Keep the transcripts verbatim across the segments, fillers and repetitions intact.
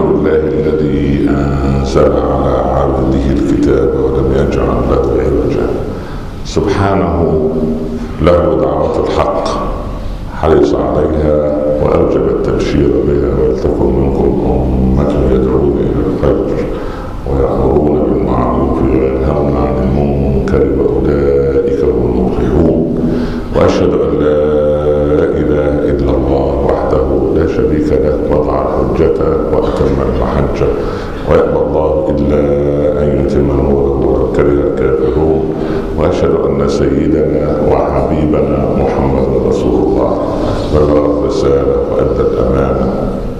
لله الذي أنزل على عبده الكتاب ولم يجعل له عوجا. سبحانه له دعوة الحق حرص عليها وأوجب التبشير بها. ولتكن منكم أمة يدعون إلى الخير ويأمرون بالمعروف وينهون عن المنكر وأولئك هم المفلحون. وأشهد أن لا إله إلا الله وحده لا شريك له وضع الحجة وأتم المحجة ويأبى الله إلا أن يتم نوره ولو كره الكافرون. وأشهد أن سيدنا وحبيبنا محمد رسول الله بلغ الرسالة وأدى الأمانة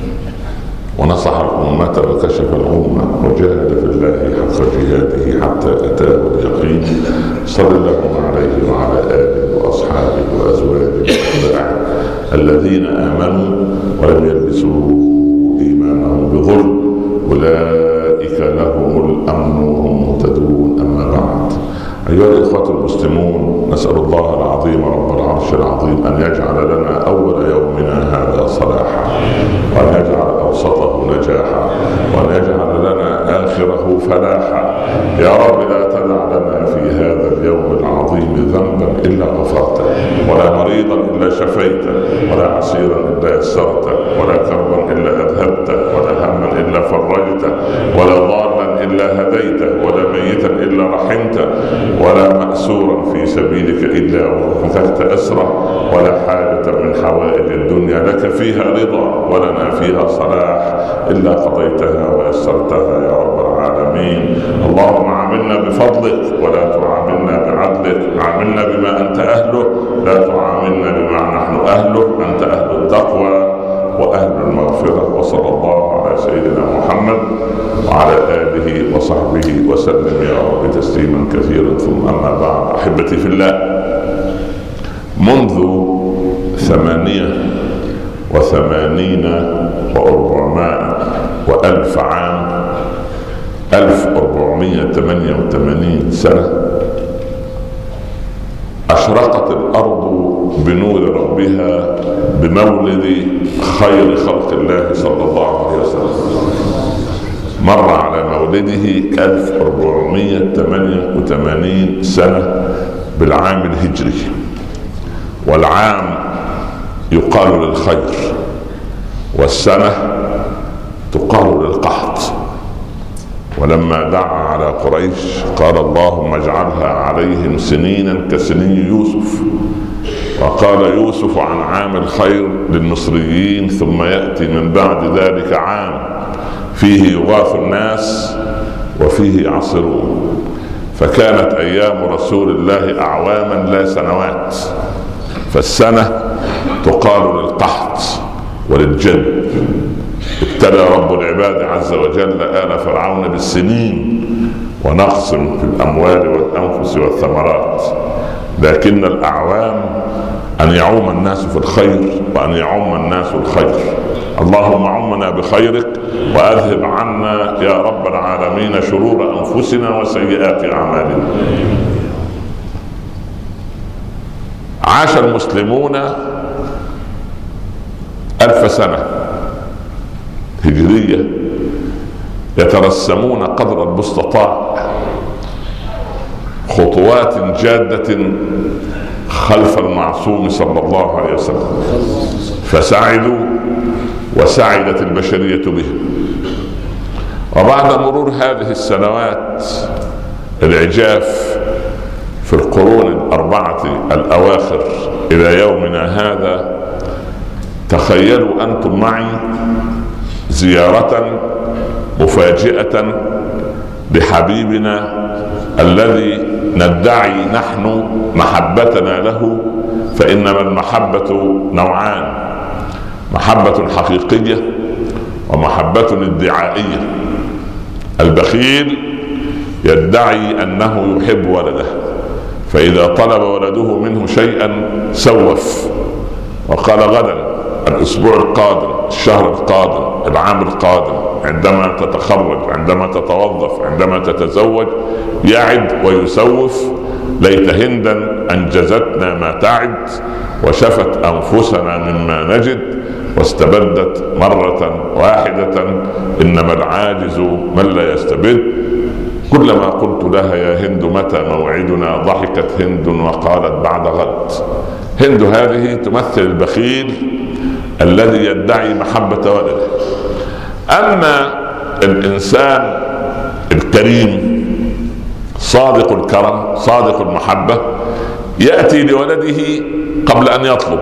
ونصح الأمة وكشف الأمة وجاهد في الله حق جهاده حتى أتاه اليقين. صلى الله عليه وعلى آله وأصحابه وأزواجه وأتباعه الذين آمنوا ولم يلبسوا إيمانهم بظلم أولئك لهم الأمن وهم مهتدون. أما بعد، أيها الإخوة المسلمون، نسأل الله العظيم رب العرش العظيم أن يجعل لنا أول يومنا هذا صلاحا، وأن يجعل أوسطه نجاحا، وأن يجعل لنا آخره فلاحا. يا رب لا تدع لنا في هذا اليوم العظيم ذنبا إلا غفرته، ولا مريضا إلا شفيته، ولا عسيرا إلا يسرته، ولا كربا إلا أذهبته، ولا هما إلا فرجته، ولا ضالا إلا هديته، ولا ميتا إلا رحمته، ولا مأسورا في سبيلك إلا وفتحت أسره، ولا حاجة من حوائج الدنيا لك فيها رضا ولنا فيها صلاح إلا قضيتها ويسرتها يا رب العالمين. اللهم عاملنا بفضلك ولا تعاملنا بعدلك، عاملنا بما أنت أهله لا تعاملنا بما نحن أهله. أنت أهل التقوى وأهل المغفرة. وصلى الله على سيدنا محمد وعلى آله وصحبه وسلم يا رب تسليما كثيرا. ثم أما بعد، أحبتي في الله، منذ ثمانية وثمانين وأربعمائة وألف عام، ألف أربعمائة ثمانية وثمانين سنة، أشرقت الأرض بنور ربها بمولد خير خلق الله صلى الله عليه وسلم. مر على مولده ألف أربعمائة ثمانية وثمانين سنة بالعام الهجري، والعام يقال للخير، والسنة تقال للقحط. ولما دعا على قريش قال اللهم اجعلها عليهم سنينا كسنين يوسف. وقال يوسف عن عام الخير للمصريين ثم يأتي من بعد ذلك عام فيه يغاث الناس وفيه يعصرون. فكانت أيام رسول الله أعواما لا سنوات، فالسنة تقال للقحط وللجد. ابتلى رب العباد عز وجل آل فرعون بالسنين ونقص في الأموال والأنفس والثمرات، لكن الأعوام أن يعوم الناس في الخير وأن يعم الناس الخير. اللهم عمنا بخيرك وأذهب عنا يا رب العالمين شرور أنفسنا وسيئات أعمالنا. عاش المسلمون ألف سنة هجرية يترسمون قدر المستطاع خطوات جادة خلف المعصوم صلى الله عليه وسلم، فسعدوا وسعدت البشرية بهم. وبعد مرور هذه السنوات العجاف في القرون الأربعة الأواخر إلى يومنا هذا، تخيلوا أنتم معي زيارة مفاجئة لحبيبنا الذي ندعي نحن محبتنا له، فإنما المحبة نوعان: محبة حقيقية ومحبة ادعائية. البخيل يدعي أنه يحب ولده، فإذا طلب ولده منه شيئا سوف وقال غدا، الأسبوع القادم، الشهر القادم، العام القادم، عندما تتخرج، عندما تتوظف، عندما تتزوج، يعد ويسوف. ليت هندا أنجزتنا ما تعد وشفت أنفسنا مما نجد، واستبدت مرة واحدة إنما العاجز من لا يستبد. كلما قلت لها يا هند متى موعدنا ضحكت هند وقالت بعد غد. هند هذه تمثل البخيل الذي يدعي محبة ولده. أما الإنسان الكريم صادق الكرم صادق المحبة يأتي لولده قبل أن يطلب،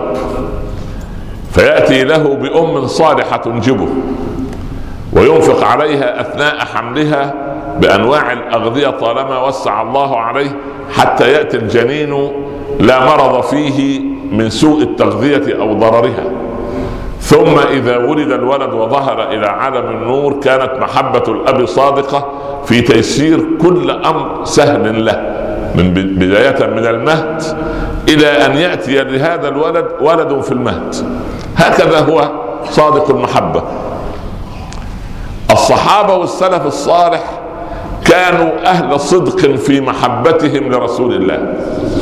فيأتي له بأم صالحة تنجبه وينفق عليها أثناء حملها بأنواع الأغذية طالما وسع الله عليه حتى يأتي الجنين لا مرض فيه من سوء التغذية أو ضررها. ثم إذا ولد الولد وظهر إلى عالم النور كانت محبة الأب صادقة في تيسير كل أمر سهل له، من بداية من المهد إلى أن يأتي لهذا الولد ولد في المهد. هكذا هو صادق المحبة. الصحابة والسلف الصالح كانوا أهل صدق في محبتهم لرسول الله،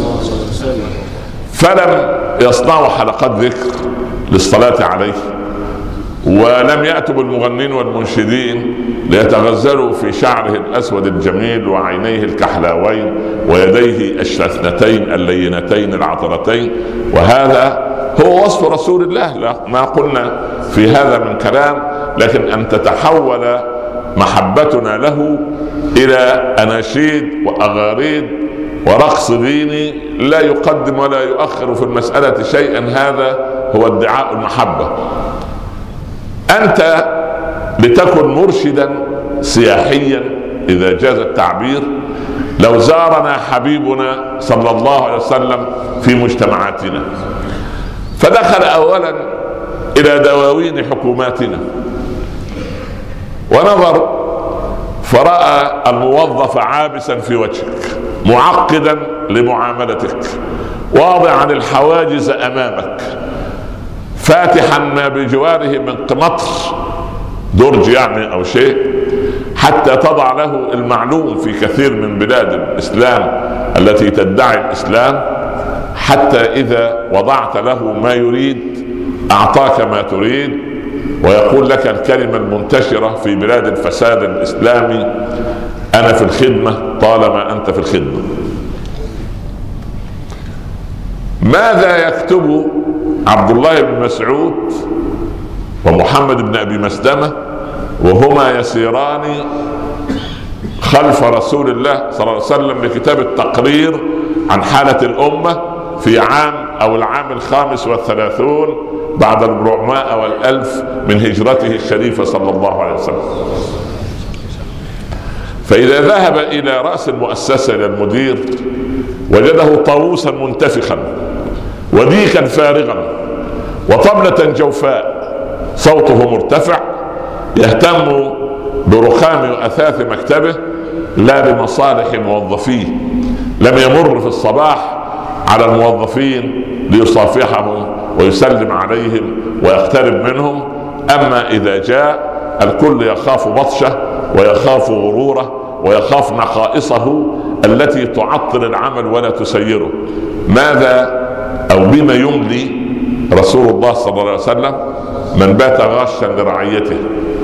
فلم يصنعوا حلقات ذكر للصلاة عليه، ولم يأتوا بالمغنين والمنشدين ليتغزلوا في شعره الأسود الجميل وعينيه الكحلاوين ويديه الشثنتين اللينتين العطرتين. وهذا هو وصف رسول الله، لا ما قلنا في هذا من كلام، لكن أن تتحول محبتنا له إلى أناشيد وأغاريد ورقص ديني لا يقدم ولا يؤخر في المسألة شيئا، هذا هو ادعاء المحبة. أنت لتكن مرشدا سياحيا إذا جاز التعبير، لو زارنا حبيبنا صلى الله عليه وسلم في مجتمعاتنا فدخل أولا إلى دواوين حكوماتنا ونظر فرأى الموظف عابسا في وجهك معقدا لمعاملتك واضعا الحواجز أمامك فاتحا ما بجواره من قمطر درج يعني أو شيء حتى تضع له المعلوم في كثير من بلاد الإسلام التي تدعي الإسلام، حتى إذا وضعت له ما يريد أعطاك ما تريد ويقول لك الكلمة المنتشرة في بلاد الفساد الإسلامي: أنا في الخدمة طالما أنت في الخدمة. ماذا يكتب عبد الله بن مسعود ومحمد بن أبي مسلمة وهما يسيران خلف رسول الله صلى الله عليه وسلم لكتاب التقرير عن حالة الأمة في عام أو العام الخامس والثلاثون بعد الأربعمائة والألف من هجرته الشريفة صلى الله عليه وسلم؟ فإذا ذهب إلى رأس المؤسسة إلى المدير وجده طاووسا منتفخا وديكا فارغا وطبلة جوفاء صوته مرتفع يهتم برخام وأثاث مكتبه لا بمصالح موظفيه، لم يمر في الصباح على الموظفين ليصافحهم ويسلم عليهم ويقترب منهم. أما إذا جاء الكل يخاف بطشه ويخاف غروره ويخاف نقائصه التي تعطل العمل ولا تسيره. ماذا أو بما يملي رسول الله صلى الله عليه وسلم؟ من بات غاشا لرعيته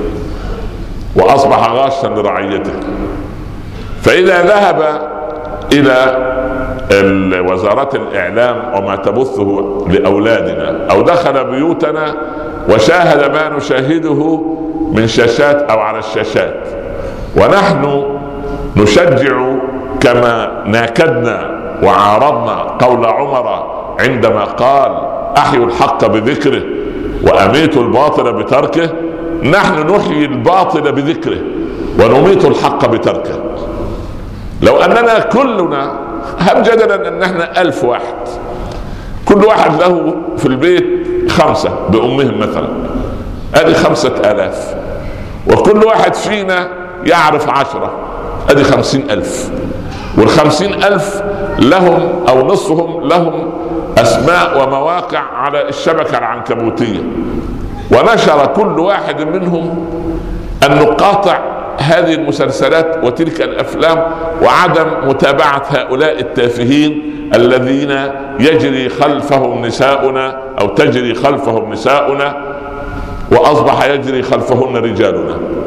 وأصبح غاشا لرعيته. فإذا ذهب إلى وزارة الإعلام وما تبثه لأولادنا أو دخل بيوتنا وشاهد ما نشاهده من شاشات أو على الشاشات، ونحن نشجع كما ناكدنا وعارضنا قول عمر عندما قال: أحيوا الحق بذكره وأميتوا الباطل بتركه، نحن نحيي الباطل بذكره ونميت الحق بتركه. لو أننا كلنا هم جدلا أن احنا ألف واحد، كل واحد له في البيت خمسة بأمهم مثلا، هذه خمسة آلاف، وكل واحد فينا يعرف عشرة، هذه خمسين ألف، والخمسين ألف لهم أو نصفهم لهم أسماء ومواقع على الشبكة العنكبوتية، ونشر كل واحد منهم أن نقاطع هذه المسلسلات وتلك الأفلام وعدم متابعة هؤلاء التافهين الذين يجري خلفهم نساؤنا أو تجري خلفهم نساؤنا وأصبح يجري خلفهن رجالنا.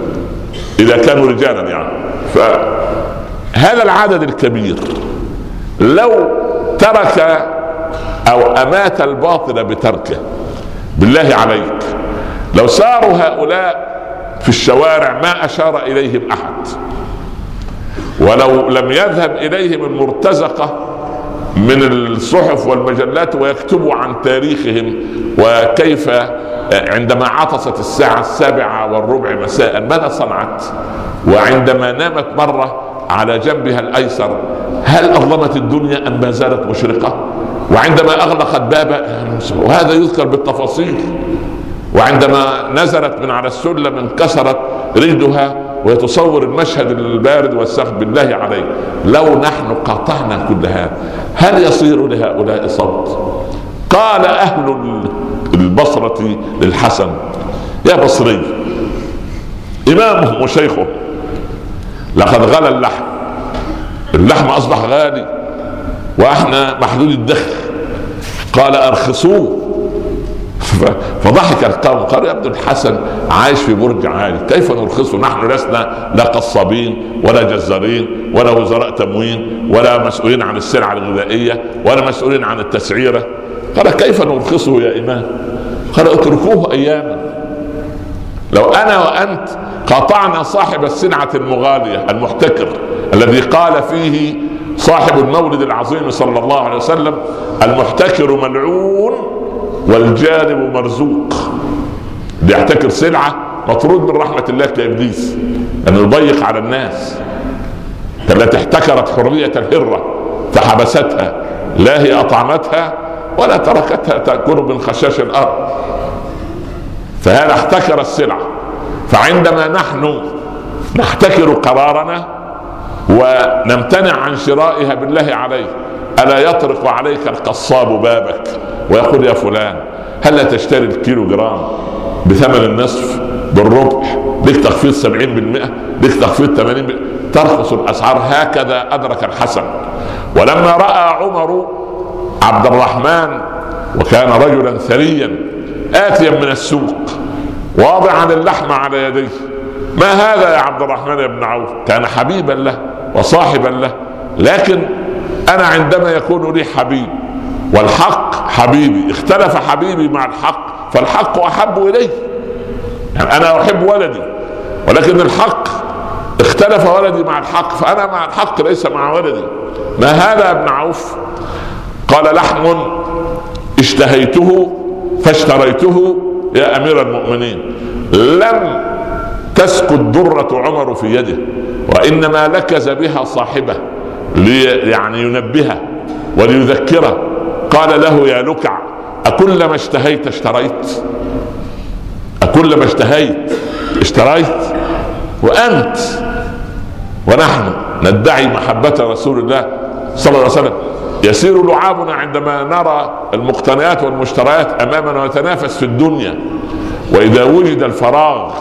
اذا كانوا رجالا يعني. فهذا العدد الكبير لو ترك او امات الباطل بتركه، بالله عليك لو ساروا هؤلاء في الشوارع ما اشار اليهم احد، ولو لم يذهب اليهم المرتزقه من الصحف والمجلات ويكتبوا عن تاريخهم وكيف عندما عطست الساعة السابعة والربع مساء ماذا صنعت، وعندما نامت مرة على جنبها الأيسر هل أظلمت الدنيا أم ما زالت مشرقة، وعندما أغلقت بابها، وهذا يذكر بالتفاصيل، وعندما نزلت من على السلم انكسرت رجلها، ويتصور المشهد البارد والسخن. بالله عليه لو نحن قاطعنا كل هذا هل يصير لهؤلاء صوت؟ قال أهل البصرة للحسن: يا بصري، إمامهم وشيخه، لقد غلى اللحم، اللحم أصبح غالي وإحنا محدود الدخل، قال أرخصوه. فضحك القوم، قالوا يا ابن الحسن عايش في برج عالي، كيف نرخصه؟ نحن لسنا لا قصابين ولا جزارين ولا وزراء تموين ولا مسؤولين عن السلع الغذائية ولا مسؤولين عن التسعيرة. قال كيف نرخصه يا إمام؟ قال اتركوه أياما. لو أنا وأنت قاطعنا صاحب السلعة المغالية المحتكر الذي قال فيه صاحب المولد العظيم صلى الله عليه وسلم: المحتكر ملعون والجانب مرزوق. بيحتكر سلعة مطرود من رحمة الله كإبليس، أنه يضيق على الناس. التي احتكرت حرية الهرة فحبستها، لا هي أطعمتها ولا تركتها تأكل من خشاش الأرض، فهذا احتكر السلعة. فعندما نحن نحتكر قرارنا ونمتنع عن شرائها، بالله عليك ألا يطرق عليك القصاب بابك ويقول: يا فلان هل لا تشتري الكيلو جرام بثمن النصف بالربع، لك تخفيض سبعين بالمئة، لك تخفيض ثمانين بالمئة، ترخص الأسعار. هكذا أدرك الحسن. ولما رأى عمر عبد الرحمن، وكان رجلا ثريا آتيا من السوق واضعا اللحم على يديه: ما هذا يا عبد الرحمن يا ابن عوف؟ كان حبيبا له وصاحبا له، لكن أنا عندما يكون لي حبيب والحق حبيبي، اختلف حبيبي مع الحق فالحق أحب إلي. يعني أنا أحب ولدي ولكن الحق اختلف ولدي مع الحق، فأنا مع الحق ليس مع ولدي. ما هذا يا ابن عوف؟ قال: لحم اشتهيته فاشتريته يا أمير المؤمنين. لم تسكت درة عمر في يده، وإنما لكز بها صاحبه لي يعني ينبهه وليذكره. قال له: يا لكع، أكلما اشتهيت اشتريت؟ أكلما اشتهيت اشتريت؟ وأنت ونحن ندعي محبة رسول الله صلى الله عليه وسلم. يسير لعابنا عندما نرى المقتنيات والمشتريات أمامنا ويتنافس في الدنيا، وإذا وجد الفراغ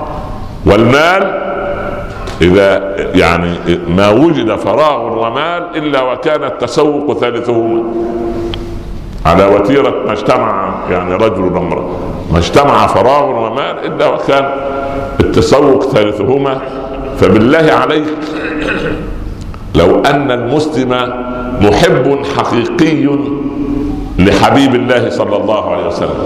والمال، إذا يعني ما وجد فراغ ومال إلا وكان التسوق ثالثهما، على وتيرة ما اجتمع يعني رجل وامرأة، ما اجتمع فراغ ومال إلا وكان التسوق ثالثهما. فبالله عليك لو أن المسلم محب حقيقي لحبيب الله صلى الله عليه وسلم.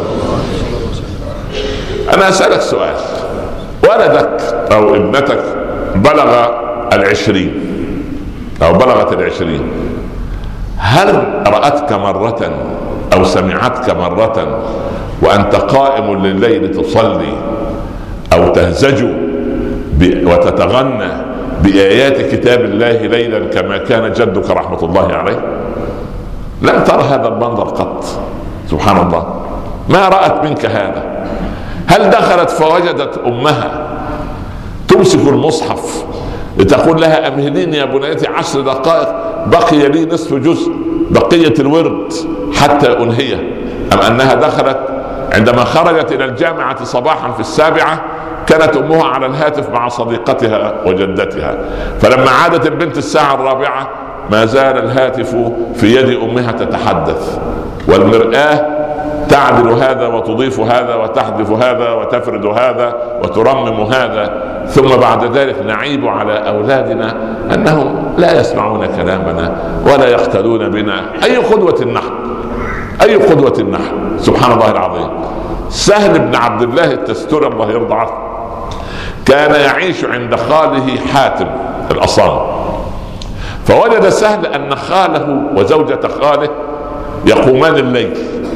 أنا أسألك سؤال: ولدك أو ابنتك بلغ العشرين أو بلغت العشرين، هل رأتك مرة أو سمعتك مرة وأنت قائم لليل تصلي أو تهزج وتتغنى بآيات كتاب الله ليلا كما كان جدك رحمة الله عليه؟ لم تر هذا المنظر قط. سبحان الله، ما رأت منك هذا. هل دخلت فوجدت أمها تمسك المصحف لتقول لها: أمهليني يا بنيتي عشر دقائق، بقي لي نصف جزء بقية الورد حتى أنهيه؟ أم أنها دخلت عندما خرجت إلى الجامعة صباحا في السابعة كانت أمها على الهاتف مع صديقتها وجدتها، فلما عادت البنت الساعة الرابعة ما زال الهاتف في يد أمها تتحدث، والمرآة تعدل هذا وتضيف هذا وتحذف هذا وتفرد هذا وترمم هذا، ثم بعد ذلك نعيب على أولادنا أنهم لا يسمعون كلامنا ولا يقتدون بنا. أي قدوة نحن؟ أي قدوة نحن؟ سبحان الله العظيم. سهل بن عبد الله التستوري الله يرضى عنه كان يعيش عند خاله حاتم الأصام، فوجد سهل أن خاله وزوجة خاله يقومان الليل،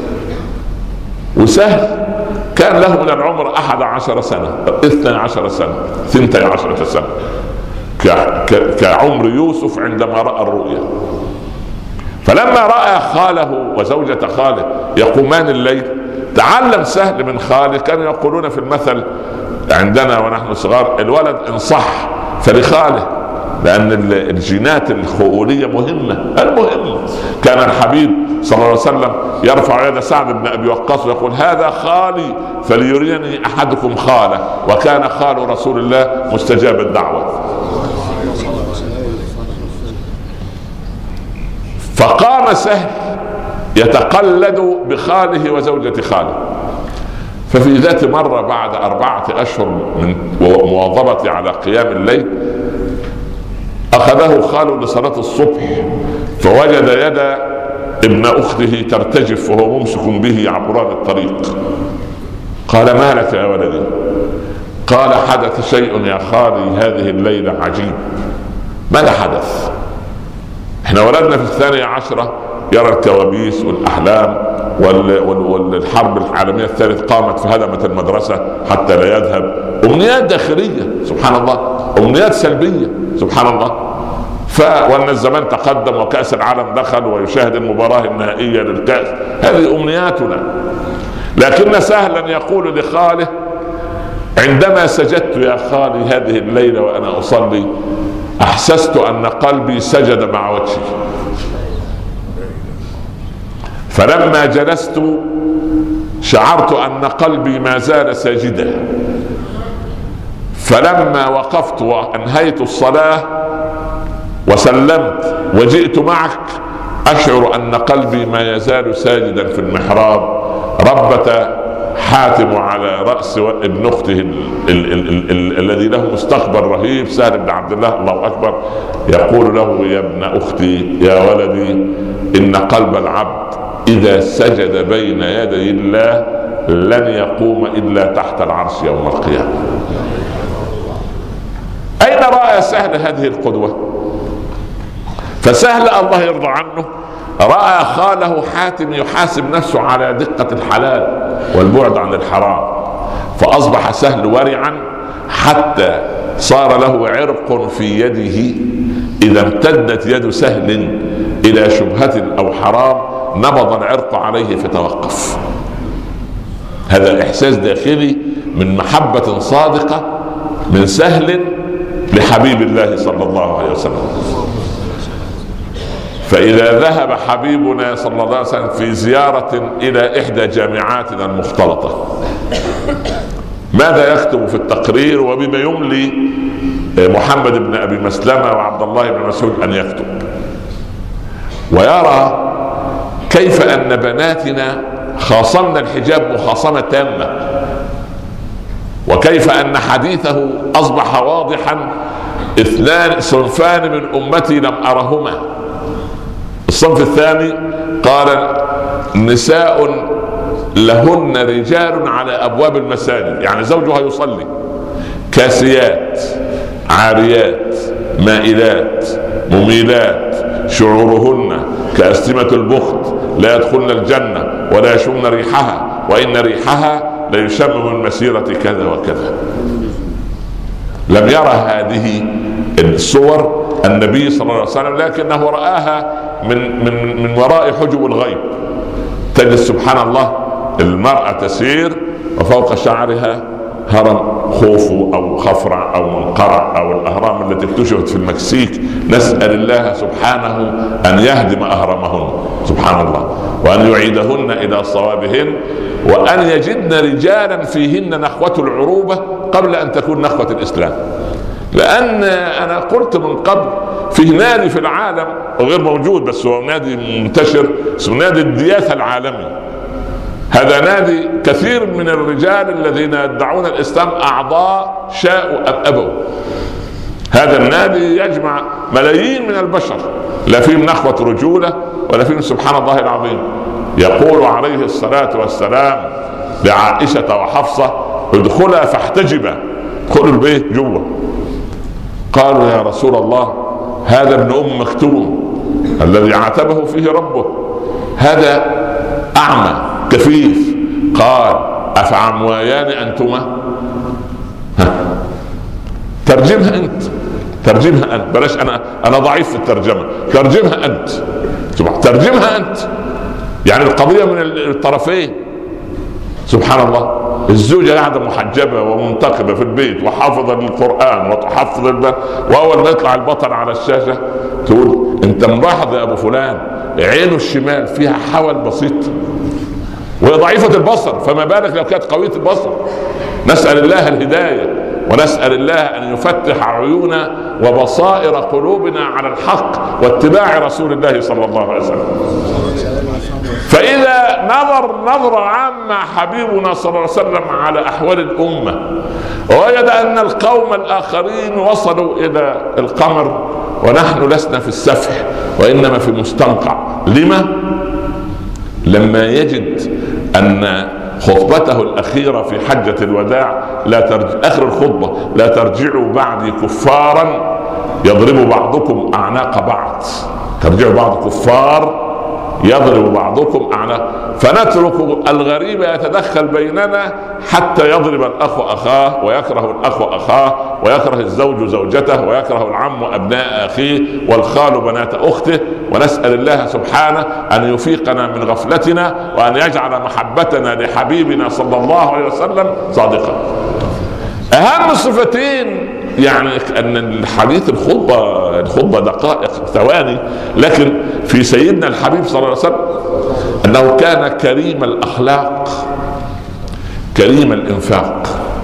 وسهل كان له من العمر أحد عشر سنة اثنى عشر سنة ثنتي عشرة سنة كعمر يوسف عندما رأى الرؤيا. فلما رأى خاله وزوجة خاله يقومان الليل تعلم سهل من خاله. كانوا يقولون في المثل عندنا ونحن صغار: الولد إن صح فلخاله، لأن الجينات الخؤولية مهمة. المهم كان الحبيب صلى الله عليه وسلم يرفع يد سعد بن أبي وقاص ويقول: هذا خالي فليريني أحدكم خاله. وكان خال رسول الله مستجاب الدعوة. فقام سهل يتقلد بخاله وزوجة خاله. ففي ذات مرة بعد أربعة أشهر من مواظبة على قيام الليل أخذه خاله لصلاة الصبح، فوجد يد ابن أخته ترتجف وهو ممسك به عبران الطريق. قال: ما لك يا ولدي؟ قال: حدث شيء يا خالي هذه الليلة عجيب. ماذا حدث؟ احنا ولدنا في الثانية عشرة يرى الكوابيس والأحلام، والحرب العالمية الثالث قامت فهدمت المدرسة حتى لا يذهب. أمنيات داخلية سبحان الله، أمنيات سلبية سبحان الله. وأن الزمان تقدم وكأس العالم دخل ويشاهد المباراة النهائية للكأس. هذه أمنياتنا. لكن سهلا يقول لخاله: عندما سجدت يا خالي هذه الليلة وأنا أصلي أحسست أن قلبي سجد مع وجهي، فلما جلست شعرت أن قلبي ما زال ساجدا، فلما وقفت وأنهيت الصلاة وسلمت وجئت معك أشعر أن قلبي ما يزال ساجدا في المحراب. ربت حاتم على رأس ابن أخته الذي له مستقبل رهيب سهل بن عبد الله الله أكبر، يقول له: يا ابن أختي يا ولدي، إن قلب العبد إذا سجد بين يدي الله لن يقوم إلا تحت العرش يوم القيامة. أين رأى سهل هذه القدوة؟ فسهل الله يرضى عنه رأى خاله حاتم يحاسب نفسه على دقة الحلال والبعد عن الحرام، فأصبح سهل ورعا حتى صار له عرق في يده إذا امتدت يد سهل إلى شبهة أو حرام نبض العرق عليه فتوقف. هذا إحساس داخلي من محبة صادقة من سهل لحبيب الله صلى الله عليه وسلم. فإذا ذهب حبيبنا صلى الله عليه وسلم في زيارة إلى إحدى جامعاتنا المختلطة ماذا يكتب في التقرير وبما يملي محمد بن أبي مسلمة وعبد الله بن مسعود أن يكتب؟ ويرى كيف أن بناتنا خاصمنا الحجاب مخاصمة تامة، وكيف أن حديثه أصبح واضحا: اثنان صنفان من أمتي لم أرهما. الصنف الثاني قال: نساء لهن رجال على أبواب المساجد، يعني زوجها يصلي، كاسيات عاريات مائلات مميلات، شعورهن كأسلمة البخت، لا يدخلن الجنة ولا يشمن ريحها، وإن ريحها ليشم من مسيرة كذا وكذا. لم يرى هذه الصور النبي صلى الله عليه وسلم، لكنه رآها من من من وراء حجب الغيب. تجد سبحان الله المرأة تسير وفوق شعرها هرم خوفو أو خفرع أو منقرع أو الأهرام التي اكتشفت في المكسيك. نسأل الله سبحانه أن يهدم أهرامهن سبحان الله، وأن يعيدهن إلى صوابهن، وأن يجدن رجالا فيهن نخوة العروبة قبل أن تكون نخوة الإسلام. لأن أنا قلت من قبل فيه نادي في العالم وغير موجود بس هو نادي منتشر اسمه نادي الدياثة العالمي. هذا نادي كثير من الرجال الذين يدعون الإسلام أعضاء شاءوا أم أبوا. هذا النادي يجمع ملايين من البشر، لا فيهم نخوة رجولة ولا فيهم سبحان الله العظيم. يقول عليه الصلاة والسلام لعائشة وحفصة: ادخلا فاحتجبا، ادخلوا البيت جوه. قالوا يا رسول الله هذا ابن أم مكتوم الذي عاتبه فيه ربه، هذا أعمى كفيف. قال: أفعمويان أنتما؟ ترجمها أنت، ترجمها أنت، بلاش أنا أنا ضعيف في الترجمة، ترجمها أنت، ترجمها أنت. يعني القضية من الطرفين. سبحان الله، الزوجة قاعدة محجبة ومنتقبة في البيت وحافظة للقرآن وتحفظ البيت، وأول ما يطلع البطل على الشاشة تقول: أنت ملاحظ يا أبو فلان عينه الشمال فيها حول بسيط وهي ضعيفة البصر، فما بالك لو كانت قوية البصر. نسأل الله الهداية ونسأل الله أن يفتح عيونا وبصائر قلوبنا على الحق واتباع رسول الله صلى الله عليه وسلم. فإذا نظر نظرة عامة حبيبنا صلى الله عليه وسلم على أحوال الأمة ووجد أن القوم الآخرين وصلوا إلى القمر ونحن لسنا في السفح وإنما في مستنقع. لما؟ لما يجد أن خطبته الأخيرة في حجة الوداع لا ترج... آخر الخطبة: لا ترجعوا بعدي كفارا يضرب بعضكم أعناق بعض. ترجعوا بعض كفار يضرب بعضكم أعناق، فنترك الغريب يتدخل بيننا حتى يضرب الأخ أخاه ويكره الأخ أخاه ويكره الزوج زوجته ويكره العم أبناء أخيه والخال بنات أخته. ونسأل الله سبحانه أن يفيقنا من غفلتنا وأن يجعل محبتنا لحبيبنا صلى الله عليه وسلم صادقة. أهم الصفتين، يعني أن الحديث الخطبة الخطبة دقائق ثواني، لكن في سيدنا الحبيب صلى الله عليه وسلم أنه كان كريم الأخلاق كريم الإنفاق.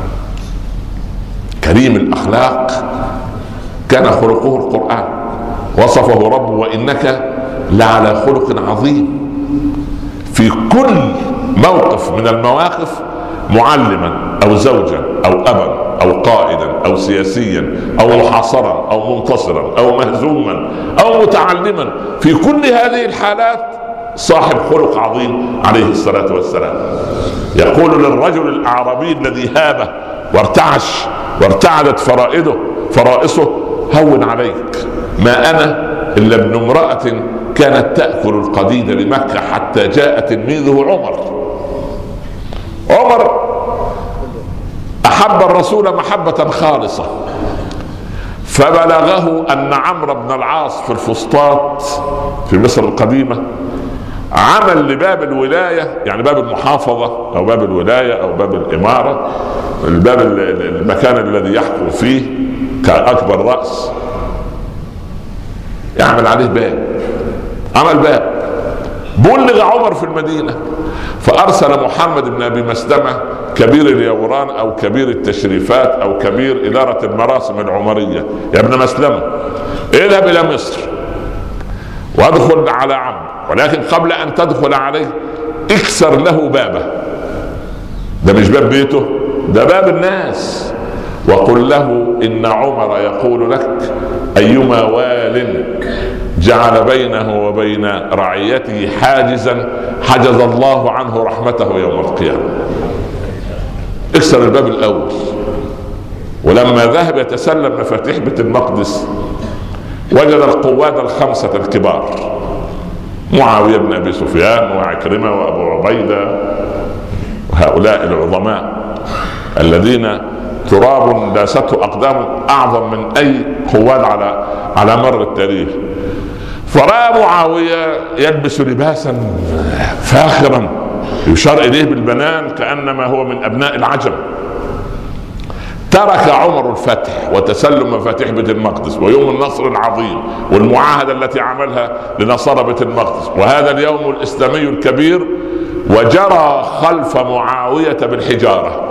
كريم الأخلاق كان خلقه القرآن، وصفه ربه: وإنك لعلى خلق عظيم. في كل موقف من المواقف معلما أو زوجا أو أبا أو قائدا أو سياسيا أو محاصرا أو منتصرا أو مهزوما أو متعلما، في كل هذه الحالات صاحب خلق عظيم عليه الصلاة والسلام. يقول للرجل الأعرابي الذي هابه وارتعش وارتعدت فرائده فرائصه: هون عليك، ما أنا إلا ابن امرأة كانت تأكل القديد لمكة حتى جاء تلميذه عمر. عمر أحب الرسول محبة خالصة، فبلغه أن عمرو بن العاص في الفسطاط في مصر القديمة عمل لباب الولاية، يعني باب المحافظة أو باب الولاية أو باب الإمارة، الباب المكان الذي يحكم فيه كأكبر رأس، يعمل عليه باب. عمل باب. بلغ عمر في المدينة فأرسل محمد بن أبي مسلمة كبير اليوران أو كبير التشريفات أو كبير إدارة المراسم العمرية: يا ابن مسلمة اذهب إلى مصر وادخل على عمرو، ولكن قبل أن تدخل عليه اكسر له بابه. ده مش باب بيته، ده باب الناس. وقل له إن عمر يقول لك: أيما وال جعل بينه وبين رعيته حاجزا حجز الله عنه رحمته يوم القيامة. اكسر الباب الأول. ولما ذهب يتسلم مفاتيح بيت المقدس وجد القواد الخمسة الكبار: معاوية بن أبي سفيان وعكرمة وأبو عبيدة، وهؤلاء العظماء الذين تراب داسته أقدام أعظم من أي قواد على على مر التاريخ. فرأى معاوية يلبس لباسا فاخرا يشار إليه بالبنان كأنما هو من أبناء العجم. ترك عمر الفتح وتسلم مفاتيح بيت المقدس ويوم النصر العظيم والمعاهدة التي عملها لنصر بيت المقدس وهذا اليوم الإسلامي الكبير، وجرى خلف معاوية بالحجارة.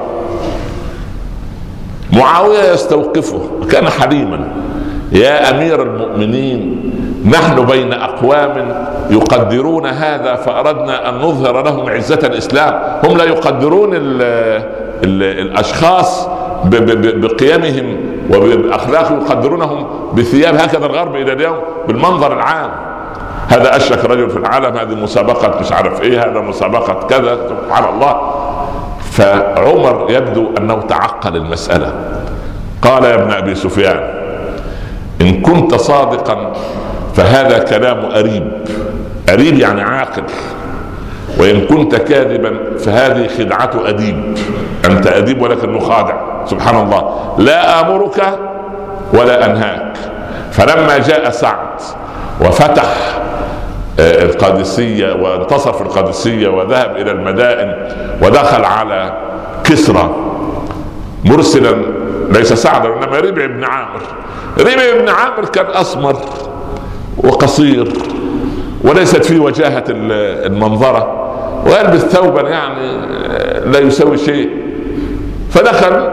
معاوية يستوقفه، كان حليما: يا أمير المؤمنين نحن بين أقوام يقدرون هذا فأردنا أن نظهر لهم عزة الإسلام. هم لا يقدرون ال ال الأشخاص بقيمهم وبأخلاقهم، يقدرونهم بثياب. هكذا الغرب إلى اليوم بالمنظر العام، هذا أشك رجل في العالم، هذه مسابقة مش عارف إيه، هذا مسابقة كذا، سبحان الله. فعمر يبدو أنه تعقل المسألة، قال يا ابن أبي سفيان إن كنت صادقا فهذا كلام أريب، أريب يعني عاقل، وإن كنت كاذبا فهذه خدعة أديب، أنت أديب ولكن مخادع. سبحان الله، لا آمرك ولا أنهاك. فلما جاء سعد وفتح القادسية وانتصر في القادسية وذهب إلى المدائن ودخل على كسرى مرسلا، ليس سعد وإنما ربيع بن عامر. ربيع بن عامر كان أسمر وقصير وليست فيه وجاهة المنظرة، ويلبس ثوبا يعني لا يسوي شيء. فدخل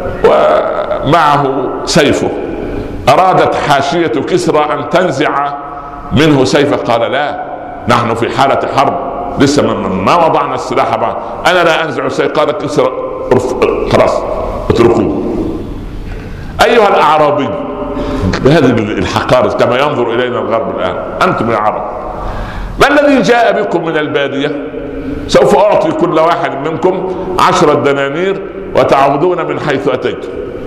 ومعه سيفه، أرادت حاشية كسرى أن تنزع منه سيفه، قال لا، نحن في حالة حرب، لسه ما وضعنا السلاح بعد، أنا لا أنزع السيف. قال كسرى خلاص اتركوه. أيها الأعرابي، بهذه الحقارة كما ينظر إلينا الغرب الآن، أنتم يا عرب ما الذي جاء بكم من البادية؟ سوف أعطي كل واحد منكم عشرة دنانير وتعودون من حيث أتيتم.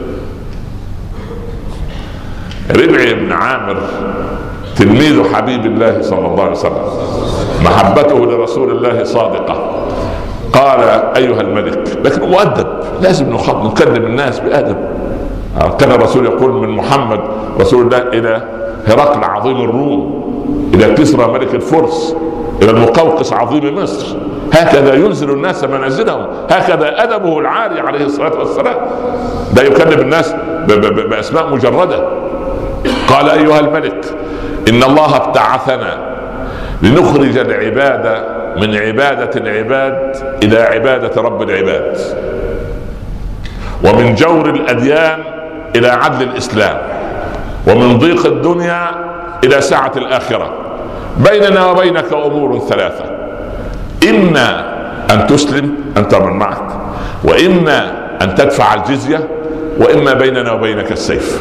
ربيع بن عامر تلميذ حبيب الله صلى الله عليه وسلم، محبته لرسول الله صادقة، قال أيها الملك، لكن مؤدب، لازم نكلم الناس بأدب. كان الرسول يقول من محمد رسول الله إلى هرقل عظيم الروم، إلى كسرى ملك الفرس، إلى المقوقس عظيم مصر. هكذا ينزل الناس منازلهم، هكذا أدبه العالي عليه الصلاة والسلام. لا يكلم الناس بأسماء مجردة. قال أيها الملك إن الله ابتعثنا لنخرج العبادة من عبادة العباد إلى عبادة رب العباد، ومن جور الأديان إلى عدل الإسلام، ومن ضيق الدنيا إلى سعة الآخرة. بيننا وبينك أمور ثلاثة، إما أن تسلم أنت من معك، وإما أن تدفع الجزية، وإما بيننا وبينك السيف.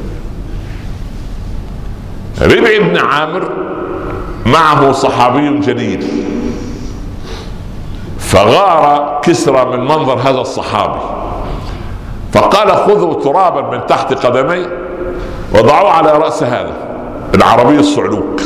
ربيع بن عامر معه صحابي جليل، فغار كسرى من منظر هذا الصحابي، فقال خذوا ترابا من تحت قدمي وضعوه على رأس هذا العربي الصعلوك.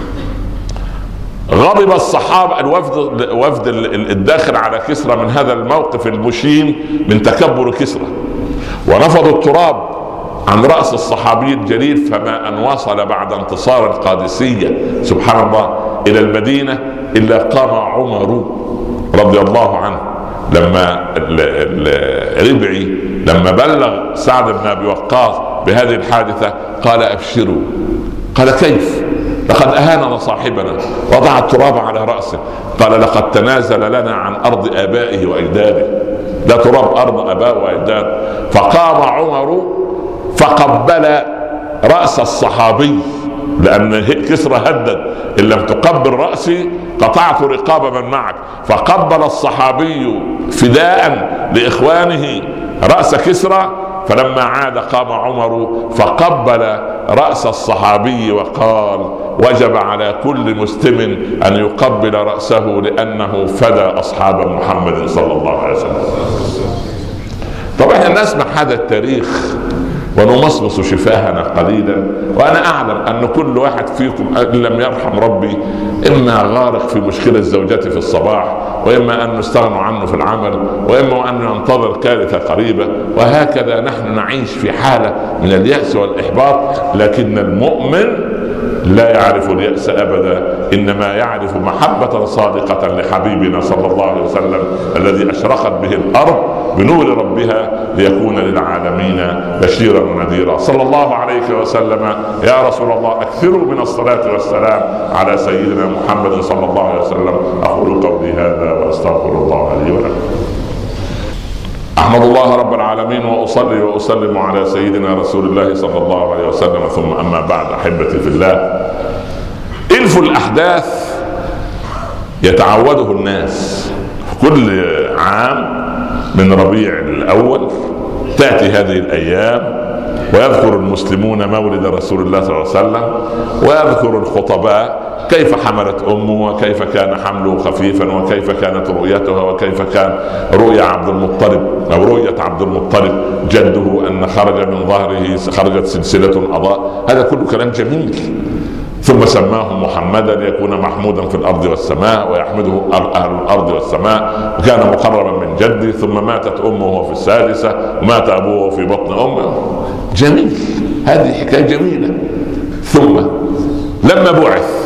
غضب الصحابة الوفد وفد الداخل على كسرى من هذا الموقف المشين من تكبر كسرى، ونفضوا التراب عن رأس الصحابي الجليل. فما أن وصل بعد انتصار القادسية سبحان الله إلى المدينة إلا قام عمر رضي الله عنه لما ربعي لما بلغ سعد بن أبي وقاص بهذه الحادثة قال أبشروا. قال كيف؟ لقد أهاننا صاحبنا، وضع التراب على رأسه. قال لقد تنازل لنا عن أرض آبائه وأجداده، لا تراب أرض آبائه وأجداده. فقام عمر فقبل رأس الصحابي، لأن كسرى هدد إن لم تقبل رأسي قطعت رقاب من معك. فقبل الصحابي فداء لإخوانه رأس كسرى. فلما عاد قام عمر فقبل رأس الصحابي وقال وجب على كل مسلم أن يقبل رأسه لأنه فدى أصحاب محمد صلى الله عليه وسلم. طبعا احنا نسمع هذا التاريخ ونمصمص شفاهنا قليلا، وأنا أعلم أن كل واحد فيكم إن لم يرحم ربي إما غارق في مشكلة زوجته في الصباح، وإما أن نستغنى عنه في العمل، وإما أن ننتظر كارثة قريبة، وهكذا نحن نعيش في حالة من اليأس والإحباط. لكن المؤمن لا يعرف اليأس أبدا، إنما يعرف محبة صادقة لحبيبنا صلى الله عليه وسلم الذي أشرقت به الأرض بنور ربها ليكون للعالمين بشيرا ونذيرا. صلى الله عليه وسلم. يا رسول الله أكثروا من الصلاة والسلام على سيدنا محمد صلى الله عليه وسلم. أقول قولي هذا وأستغفر الله لي ولكم. أحمد الله رب العالمين وأصلي وأسلم على سيدنا رسول الله صلى الله عليه وسلم، ثم أما بعد. أحبتي في الله، حلف الأحداث يتعوده الناس كل عام من ربيع الأول، تأتي هذه الأيام ويذكر المسلمون مولد رسول الله صلى الله عليه وسلم، ويذكر الخطباء كيف حملت أمه، وكيف كان حمله خفيفا، وكيف كانت رؤيتها، وكيف كان رؤيا عبد المطلب أو رؤية عبد المطلب جده أن خرج من ظهره خرجت سلسلة أضاء. هذا كله كلام جميل. ثم سماه محمدا ليكون محمودا في الأرض والسماء ويحمده أهل الأرض والسماء، وكان مقربا من جده. ثم ماتت أمه في السادسة ومات أبوه في بطن أمه. جميل، هذه حكاية جميلة. ثم لما بعث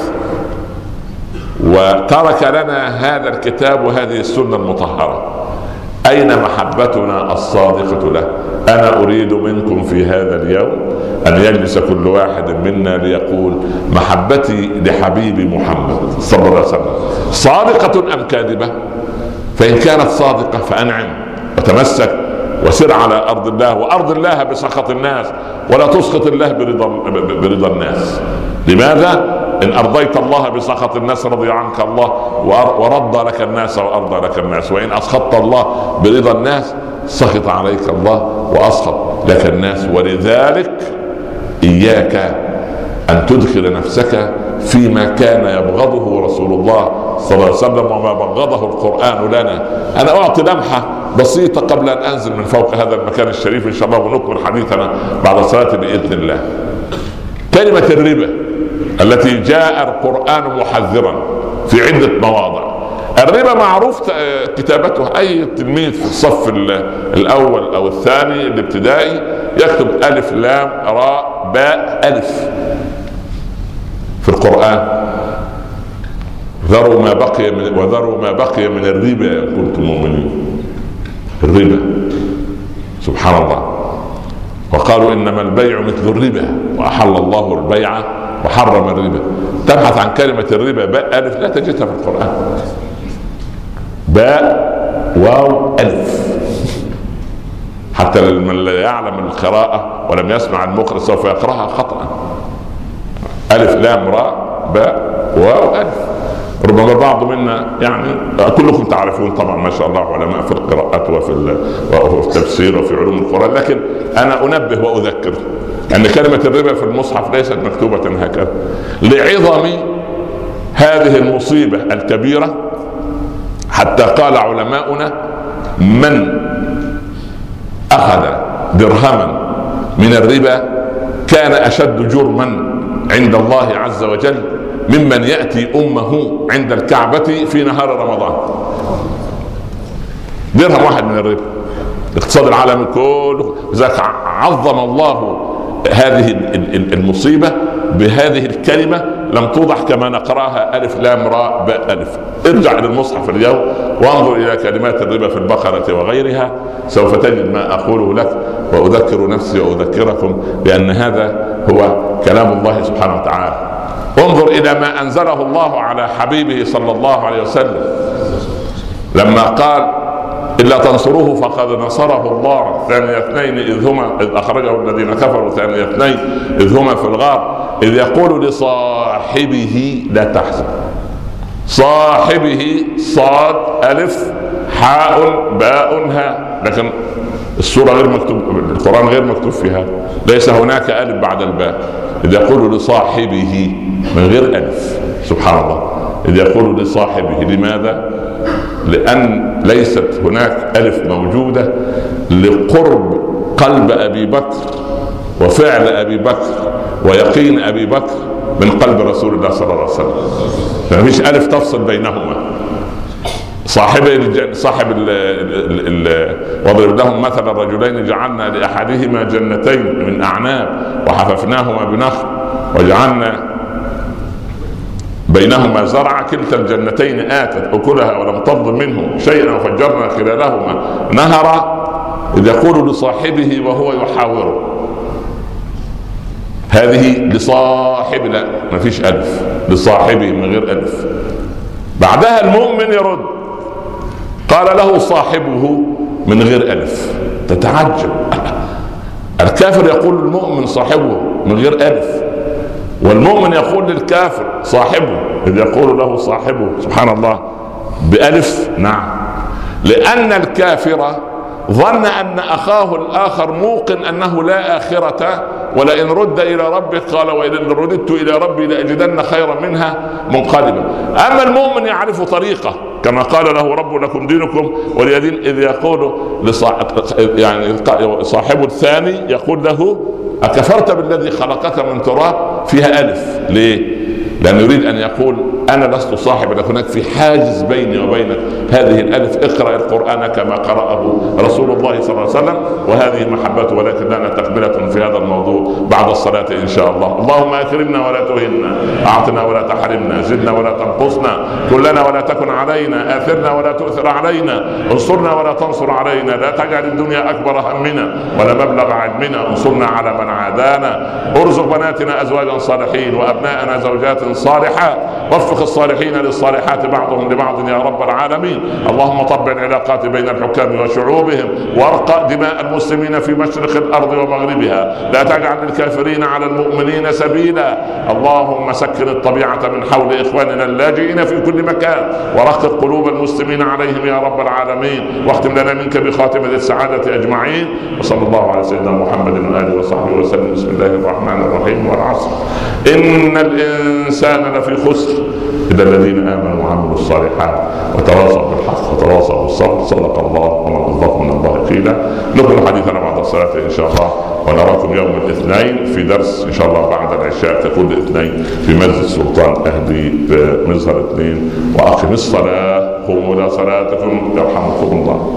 وترك لنا هذا الكتاب وهذه السنة المطهرة، أين محبتنا الصادقة له؟ أنا أريد منكم في هذا اليوم أن يجلس كل واحد منا ليقول محبتي لحبيبي محمد صلى الله عليه وسلم صادقة أم كاذبة؟ فإن كانت صادقة فأنعم وتمسك وسر على أرض الله، وأرض الله بسخط الناس، ولا تسخط الله برضا, برضا الناس. لماذا؟ إن أرضيت الله بسخط الناس رضي عنك الله ورضى لك الناس وأرضى لك الناس، وإن أسخطت الله برضا الناس سخط عليك الله وأسخط لك الناس. ولذلك إياك أن تدخل نفسك فيما كان يبغضه رسول الله صلى الله عليه وسلم وما بغضه القرآن لنا. أنا أعطي لمحة بسيطة قبل أن أنزل من فوق هذا المكان الشريف إن شاء الله، ونكمل حديثنا بعد الصلاة بإذن الله. كلمة الربا التي جاء القرآن محذرا في عدة مواضع. الربا معروف كتابته، أي تلميذ في الصف الأول أو الثاني الابتدائي يكتب ألف لام راء باء ألف في القرآن. ذروا ما بقي من وذروا ما بقي من الربا إن كنتم مؤمنين. الربا سبحان الله. وقالوا إنما البيع مثل الربا وأحل الله البيع وحرم الربا. تبحث عن كلمة الربا باء ألف لا تجدها في القرآن. باء واو ألف. حتى من لا يعلم القراءة ولم يسمع المقرئ سوف يقرأها خطأ. ألف لام راء باء واو ألف. ربما البعض منا يعني كلكم تعرفون طبعا ما شاء الله علماء في القراءات وفي التفسير وفي علوم القرآن، لكن أنا أنبه وأذكر أن كلمة الربا في المصحف ليست مكتوبة هكذا. لعظم هذه المصيبة الكبيرة حتى قال علماؤنا من أخذ درهما من الربا كان أشد جرما عند الله عز وجل ممن يأتي أمه عند الكعبة في نهار رمضان. درهم واحد من الربا. الاقتصاد العالمي كله ذاك عظم الله هذه المصيبة بهذه الكلمة لم توضح كما نقراها ألف لام راء باء ألف. ارجع إلى المصحف اليوم وانظر إلى كلمات الربا في البقرة وغيرها، سوف تجد ما أقوله لك وأذكر نفسي وأذكركم، لأن هذا هو كلام الله سبحانه وتعالى. انظر إلى ما أنزله الله على حبيبه صلى الله عليه وسلم لما قال إلا تنصروه فقد نصره الله ثاني اثنين إذ هما إذ أخرجه الذين كفروا ثاني اثنين إذ هما في الغار إذ يقول لصاحبه لا تحزن. صاحبه صاد ألف حاء باء هاء، لكن السورة غير مكتوب، القرآن غير مكتوب فيها، ليس هناك ألف بعد الباء. إذ يقول لصاحبه من غير ألف. سبحان الله. إذ يقول لصاحبه. لماذا؟ لأن ليست هناك ألف موجودة لقرب قلب أبي بكر وفعل أبي بكر ويقين أبي بكر من قلب رسول الله صلى الله عليه وسلم. فمش ألف تفصل بينهما. صاحب صاحب واضرب لهم مثلا رجلين جعلنا لأحدهما جنتين من أعناب وحففناهما بنخل وجعلنا بينهما زرعا كلتا الجنتين آتت أكلها ولم تظلم منه شيئا وفجرنا خلالهما نهرا. إذ يقول لصاحبه وهو يحاوره. هذه لصاحب، لا ما فيش ألف، لصاحبه من غير ألف. بعدها المؤمن يرد قال له صاحبه من غير ألف. تتعجب. الكافر يقول المؤمن صاحبه من غير ألف. والمؤمن يقول للكافر صاحبه، إذ يقول له صاحبه سبحان الله بألف. نعم، لأن الكافر ظن أن أخاه الآخر موقن أنه لا آخرة، ولئن رد إلى ربه قال وإن رددت إلى ربي لأجدن خيرا منها منقلبا. أما المؤمن يعرف طريقه، كما قال له رب لكم دينكم ولي دين، إذ يقول لصاحب يعني صاحبه الثاني يقول له أكفرت بالذي خلقك من تراب، فيها ألف. ليه؟ لأنه يريد أن يقول أنا لست صاحب لك، هناك في حاجز بيني وبينك. هذه الألف اقرأ القرآن كما قرأه رسول الله صلى الله عليه وسلم، وهذه محبته. ولكن لنا تكملة في هذا الموضوع بعد الصلاة إن شاء الله. اللهم أكرمنا ولا تهنا، أعطنا ولا تحرمنا، زدنا ولا تنقصنا، كلنا ولا تكن علينا، آثرنا ولا تؤثر علينا، انصرنا ولا تنصر علينا، لا تجعل الدنيا أكبر همنا ولا مبلغ علمنا، انصرنا على من عادانا، ارزق بناتنا أزواجا صالحين وأبناءنا زوجات صالحات، وفق الصالحين للصالحات بعضهم لبعض يا رب العالمين. اللهم طبع العلاقات بين الحكام وشعوبهم، وارقى دماء المسلمين في مشرق الأرض ومغربها، لا تجعل للكافرين على المؤمنين سبيلا. اللهم سكن الطبيعة من حول إخواننا اللاجئين في كل مكان، ورقق قلوب المسلمين عليهم يا رب العالمين، واختم لنا منك بخاتمة السعادة أجمعين. وصلى الله على سيدنا محمد وآله وصحبه وسلم. بسم الله الرحمن الرحيم. والعصر إن الإنسان لفي خسر إلا الذين آمنوا وعملوا الصالحات وتواصوا بالحق وتواصوا بالصبر. صدق الله ومن أصدق من الله قيلا. نكمل حديثنا بعد الصلاة إن شاء الله، ونراكم يوم الاثنين في درس إن شاء الله بعد العشاء كل اثنين في مسجد سلطان أهدي بمظهر اثنين. وأقم الصلاة، قوموا إلى صلاتكم يرحمكم الله.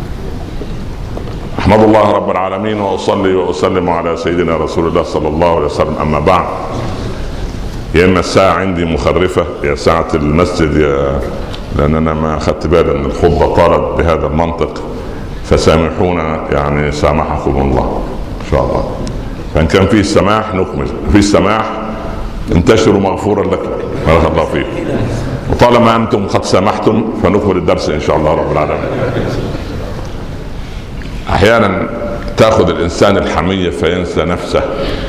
أحمد الله رب العالمين وأصلي وأسلم على سيدنا رسول الله صلى الله عليه وسلم. أما بعد، يا إما الساعة عندي مخرفة يا ساعة المسجد، يا لأن أنا ما أخذت بالي أن الخطبة طالت بهذا المنطق، فسامحونا يعني سامحكم الله إن شاء الله. فإن كان فيه السماح نكمل، فيه السماح انتشروا مغفورا لكم بارك الله فيكم، وطالما أنتم قد سامحتم فنكمل الدرس إن شاء الله رب العالمين. أحيانا تأخذ الإنسان الحمية فينسى نفسه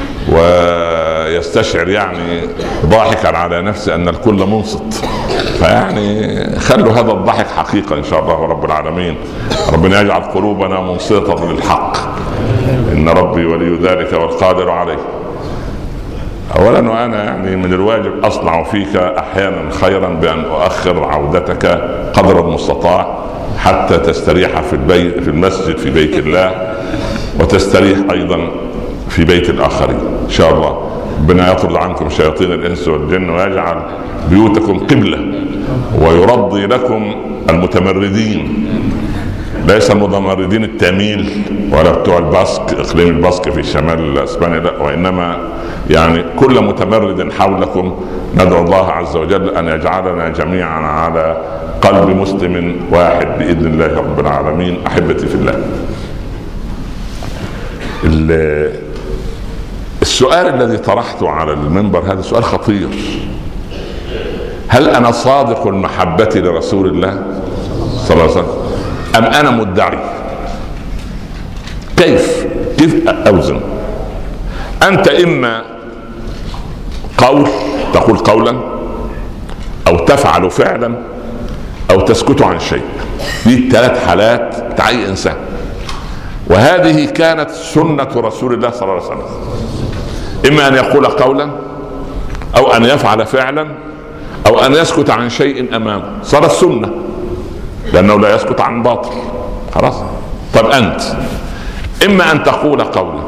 ويستشعر يعني ضاحكا على نفسه أن الكل منصت، فيعني خلوا هذا الضحك حقيقة إن شاء الله رب العالمين. ربنا يجعل قلوبنا منصتة للحق، إن ربي ولي ذلك والقادر عليه. أولا، وأنا يعني من الواجب أصنع فيك أحيانا خيرا بأن أؤخر عودتك قدر المستطاع حتى تستريح في البيت في المسجد في بيت الله، وتستريح أيضا في بيت الآخرين إن شاء الله. ربنا يطرد عنكم شياطين الإنس والجن ويجعل بيوتكم قبلة، ويرضي لكم المتمردين، ليس المتمردين التاميل ولا بتوع الباسك إقليم الباسك في شمال إسبانيا، لا، وإنما يعني كل متمرد حولكم. ندعو الله عز وجل أن يجعلنا جميعا على قلب مسلم واحد بإذن الله رب العالمين. أحبتي في الله، السؤال الذي طرحته على المنبر هذا سؤال خطير. هل أنا صادق المحبة لرسول الله صلى الله عليه وسلم أم أنا مدعي؟ كيف كيف أوزن؟ أنت إما قول تقول قولا، أو تفعل فعلا، أو تسكت عن شيء. دي ثلاث حالات بتاع أي إنسان، وهذه كانت سنة رسول الله صلى الله عليه وسلم. إما أن يقول قولا، أو أن يفعل فعلا، أو أن يسكت عن شيء أمامه. صارت سنة لأنه لا يسكت عن باطل. خلاص. طب أنت إما أن تقول قولا،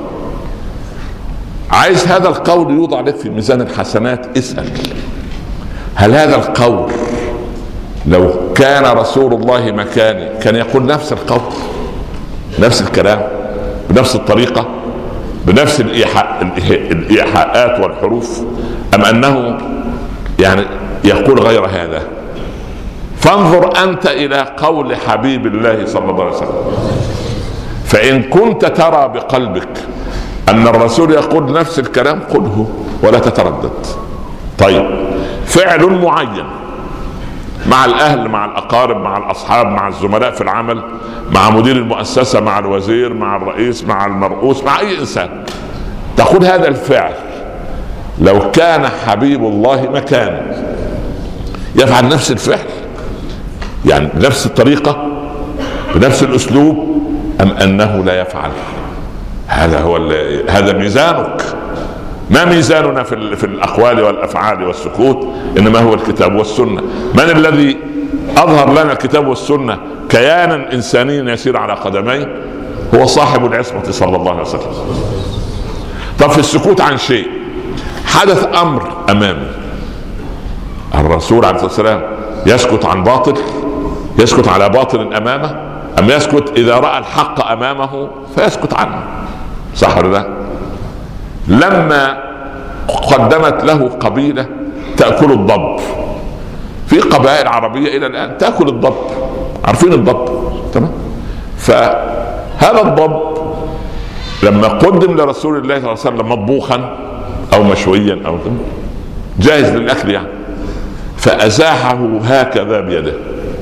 عايز هذا القول يوضع لك في ميزان الحسنات، اسأل هل هذا القول لو كان رسول الله مكاني كان يقول نفس القول، نفس الكلام، بنفس الطريقة، بنفس الإيحاء الإيحاءات والحروف، أم أنه يعني يقول غير هذا؟ فانظر أنت إلى قول حبيب الله صلى الله عليه وسلم، فإن كنت ترى بقلبك أن الرسول يقول نفس الكلام قله ولا تتردد. طيب، فعل معين مع الأهل، مع الأقارب، مع الأصحاب، مع الزملاء في العمل، مع مدير المؤسسة، مع الوزير، مع الرئيس، مع المرؤوس، مع أي إنسان، تقول هذا الفعل لو كان حبيب الله مكانه يفعل نفس الفعل، يعني بنفس الطريقة بنفس الأسلوب، أم أنه لا يفعل؟ هذا هو هذا ميزانك. ما ميزاننا في, في الأقوال والأفعال والسكوت، إنما هو الكتاب والسنة. من الذي أظهر لنا الكتاب والسنة كيانا إنسانيا يسير على قدمين؟ هو صاحب العصمة صلى الله عليه وسلم. طب في السكوت عن شيء حدث أمر أمامي، الرسول عليه الصلاة والسلام يسكت عن باطل، يسكت على باطل أمامه، أم يسكت إذا رأى الحق أمامه فيسكت عنه؟ صح ولا لا؟ لما قدمت له قبيلة تأكل الضب، في قبائل عربية إلى الآن تأكل الضب، عارفين الضب تمام؟ فهذا الضب لما قدم لرسول الله صلى الله عليه وسلم مطبوخا أو مشويا أو جاهز للأكل يعني، فأزاحه هكذا بيده.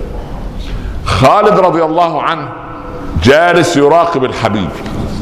خالد رضي الله عنه جالس يراقب الحبيب،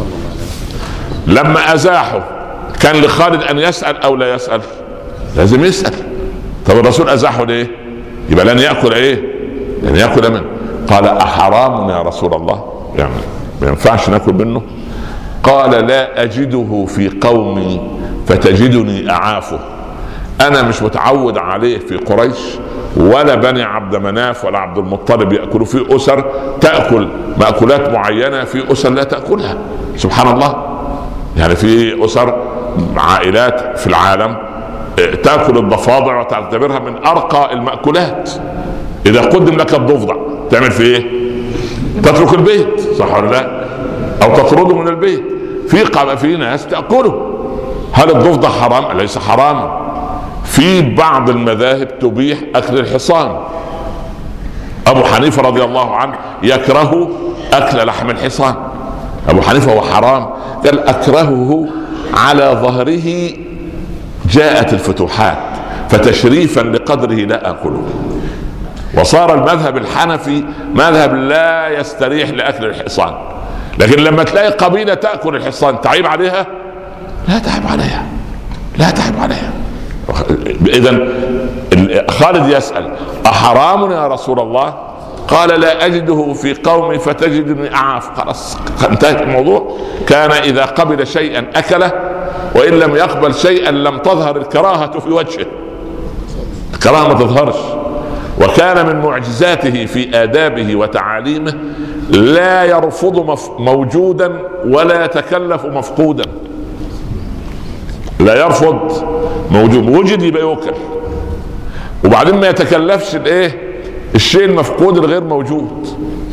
لما أزاحه كان لخالد أن يسأل أو لا يسأل؟ لازم يسأل. طب الرسول أزاحه ليه؟ يبقى لن يأكل إيه؟ لن يأكل منه. قال أحرام يا رسول الله؟ يعني ما ينفعش نأكل منه؟ قال لا أجده في قومي فتجدني أعافه. أنا مش متعود عليه في قريش ولا بني عبد مناف ولا عبد المطلب يأكلوا، في أسر تأكل مأكولات معينة، في أسر لا تأكلها. سبحان الله، يعني في أسر عائلات في العالم تأكل الضفادع وتعتبرها من أرقى المأكولات. إذا قدم لك الضفدع تعمل في إيه؟ تترك البيت، صح ولا لا؟ أو تطرده من البيت. في في ناس تأكله. هل الضفدع حرام؟ ليس حراما. في بعض المذاهب تبيح أكل الحصان. أبو حنيفة رضي الله عنه يكره أكل لحم الحصان. أبو حنيفة هو حرام، قال أكرهه على ظهره جاءت الفتوحات فتشريفا لقدره لا أكله. وصار المذهب الحنفي مذهب لا يستريح لأكل الحصان. لكن لما تلاقي قبيلة تأكل الحصان تعيب عليها؟ لا تعيب عليها، لا تعيب عليها. إذن خالد يسأل أحرام يا رسول الله؟ قال لا أجده في قومي فتجدني أعاف. خلاص انتهت الموضوع. كان إذا قبل شيئا أكله، وإن لم يقبل شيئا لم تظهر الكراهة في وجهه، الكراهة ما تظهرش. وكان من معجزاته في آدابه وتعاليمه لا يرفض موجودا ولا يتكلف مفقودا. لا يرفض موجود، وجد يبقى يوكل. وبعدين ما يتكلفش الايه الشيء المفقود الغير موجود.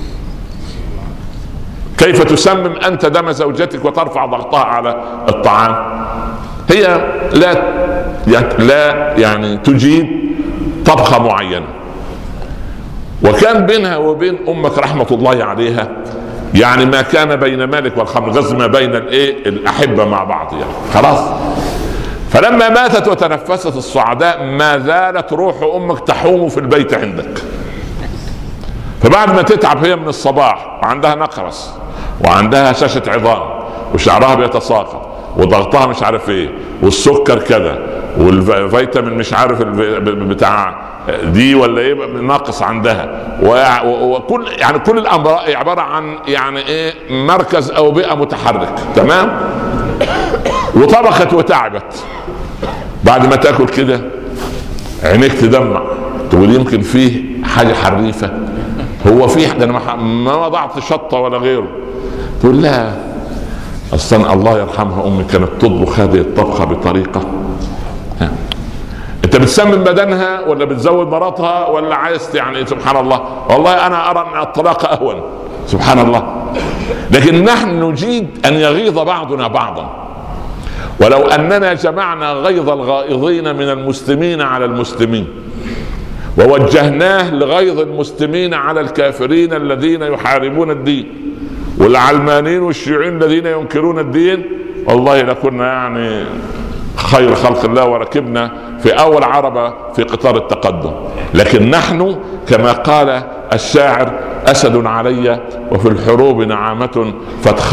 كيف تسمم انت دم زوجتك وترفع ضغطها على الطعام؟ هي لا لا يعني تجيد طبخة معينة، وكان بينها وبين امك رحمة الله عليها يعني ما كان بين مالك والخمر، غزو ما بين الايه الاحبة مع بعض يعني خلاص. فلما ماتت وتنفست الصعداء ما زالت روح امك تحوم في البيت عندك. فبعد ما تتعب هي من الصباح وعندها نقرس وعندها هشاشة عظام وشعرها بيتساقط وضغطها مش عارف ايه والسكر كذا والفيتامين مش عارف بتاع دي ولا ايه ناقص عندها، وكل يعني كل الامراض عبارة عن يعني ايه مركز او بيئة متحرك تمام. وطبخت وتعبت، بعد ما تاكل كده عينيك تدمع تقول يمكن فيه حاجة حريفة، هو فيه حاجة انا ما وضعت شطة ولا غيره. تقول لا اصلا الله يرحمها امي كانت تطبخ هذه الطبخة بطريقة. ها. انت بتسمم بدنها ولا بتزود مراتها ولا عايز يعني سبحان الله؟ والله انا ارى ان الطلاق اهون سبحان الله. لكن نحن نجيد ان يغيظ بعضنا بعضا. ولو أننا جمعنا غيظ الغائظين من المسلمين على المسلمين ووجهناه لغيظ المسلمين على الكافرين الذين يحاربون الدين والعلمانيين والشيوعيين الذين ينكرون الدين، والله لكنا يعني خير خلق الله وركبنا في أول عربة في قطار التقدم. لكن نحن كما قال الشاعر أسد علي وفي الحروب نعامة فتخاء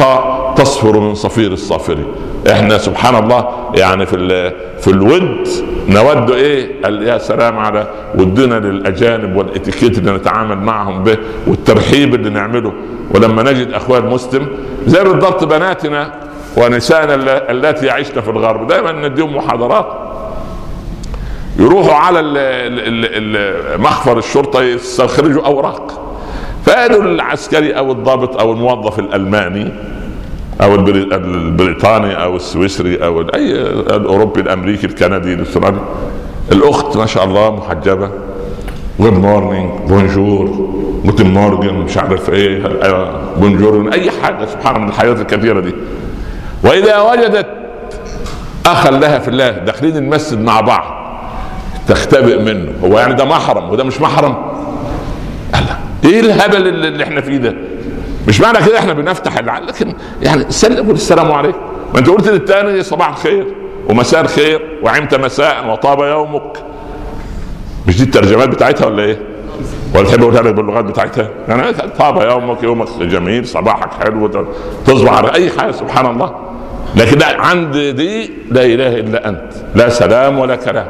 تصفر من صفير الصافر. احنا سبحان الله يعني في في الود نود ايه؟ يا سلام على ودنا للاجانب والاتيكيت اللي نتعامل معهم به والترحيب اللي نعمله. ولما نجد اخوان مسلم زي بالضبط بناتنا ونسائنا التي يعيشن في الغرب دائما نديهم محاضرات، يروحوا على مخفر الشرطه يستخرجوا اوراق، فقالوا العسكري او الضابط او الموظف الالماني او البريطاني او السويسري او اي الاوروبي الامريكي الكندي الاسترالي، الاخت ما شاء الله محجبه، جود مورنينج، بونجور، جوتن مورجن، مش عارف ايه، بونجور، اي حاجه سبحان الله من الحياه الكثيره دي. واذا وجدت اخا لها في الله داخلين المسجد مع بعض تختبئ منه، هو يعني ده محرم وده مش محرم؟ الله، ايه الهبل اللي احنا فيه ده؟ مش معنى كده احنا بنفتح العقل، لكن يعني سلم السلام عليكم. ما انت قلت للتاني صباح الخير ومساء الخير وعمت مساء وطاب يومك، مش دي الترجمات بتاعتها ولا ايه؟ ولا تحب اقولها لك باللغات بتاعتها؟ يعني طاب يومك، يومك جميل، صباحك حلو، تصبح على اي حاجه سبحان الله. لكن عند دي لا اله الا انت، لا سلام ولا كلام.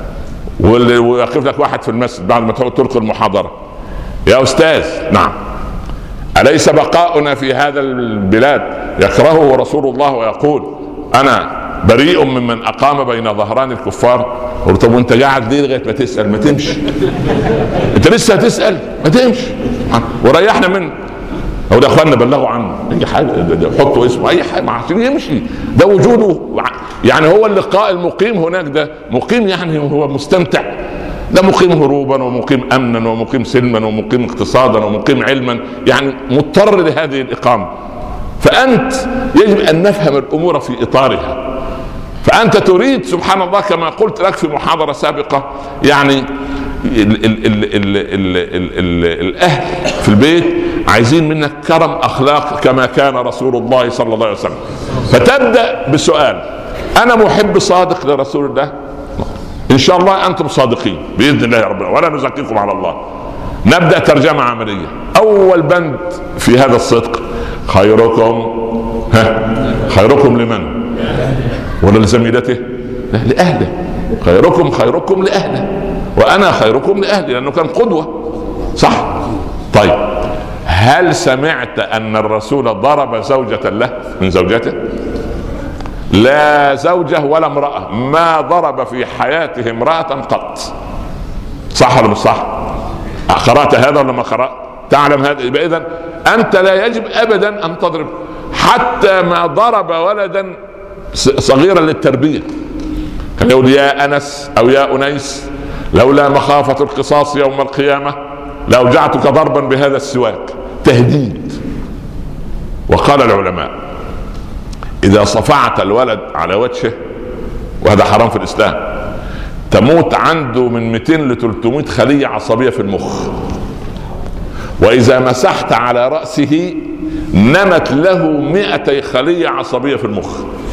ويقف لك واحد في المسجد بعد ما تلقي المحاضره، يا استاذ نعم، أليس بقاؤنا في هذا البلاد يكرهه رسول الله ويقول أنا بريء ممن أقام بين ظهران الكفار؟ قلت طب وانت قاعد ليه لغاية ما تسأل؟ ما تمشي، انت لسه هتسأل؟ ما تمشي وريحنا منه. أو ده أخواننا بلغوا عنه أي حاجة، حطوا اسمه أي حاجة عشان يمشي، ده وجوده يعني. هو اللقاء المقيم هناك ده مقيم يعني هو مستمتع، ده مقيم هروبا ومقيم امنا ومقيم سلما ومقيم اقتصادا ومقيم علما، يعني مضطر لهذه الاقامه. فانت يجب ان نفهم الامور في اطارها. فانت تريد سبحان الله كما قلت لك في محاضره سابقه، يعني ال ال ال ال ال ال ال الاهل في البيت عايزين منك كرم اخلاق كما كان رسول الله صلى الله عليه وسلم. فتبدا بسؤال: انا محب صادق لرسول الله؟ ان شاء الله انتم صادقين باذن الله يا ربنا ولا نزكيكم على الله. نبدا ترجمه عمليه. اول بند في هذا الصدق: خيركم ها خيركم لمن؟ ولا لزميلته؟ لاهله. خيركم خيركم لاهله، وانا خيركم لاهلي، لانه كان قدوه صح. طيب هل سمعت ان الرسول ضرب زوجة له من زوجته؟ لا زوجة ولا امرأة، ما ضرب في حياته امرأة قط. صح ولا مش صح؟ قرأت هذا ولا ما قرأت؟ تعلم هذا؟ يبقى إذن أنت لا يجب أبدا أن تضرب. حتى ما ضرب ولدا صغيرا للتربية كان يقول: يا أنس أو يا أنيس لولا مخافة القصاص يوم القيامة لأوجعتك ضربا بهذا السواك. تهديد. وقال العلماء: إذا صفعت الولد على وجهه، وهذا حرام في الإسلام، تموت عنده من مئتين لثلاثمائة خلية عصبية في المخ. وإذا مسحت على رأسه نمت له مئتي خلية عصبية في المخ.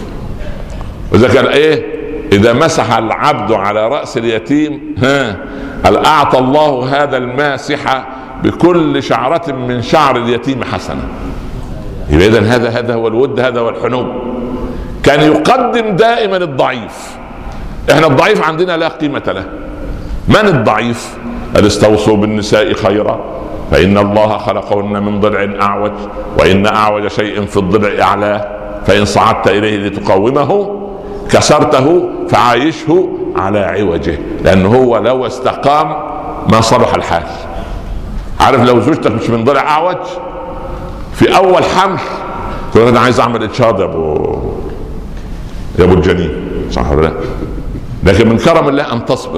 وإذا كان إيه؟ إذا مسح العبد على رأس اليتيم ها أعطى الله هذا الماسح بكل شعرة من شعر اليتيم حسنة. يبقى إذن هذا هذا هو الود، هذا هو الحنو. كان يقدم دائما الضعيف. احنا الضعيف عندنا لا قيمة له. من الضعيف؟ قال: استوصوا بالنساء خيرا فإن الله خلقهن من ضلع أعوج وإن أعوج شيء في الضلع أعلاه فإن صعدت إليه لتقومه كسرته فعايشه على عوجه، لأنه هو لو استقام ما صلح الحال. عارف لو زوجتك مش من ضلع أعوج في اول حمل تقول: انا عايز اعمل اتشاض يا ابو يا ابو الجنين، صح ولا لا؟ لكن من كرم الله ان تصبر.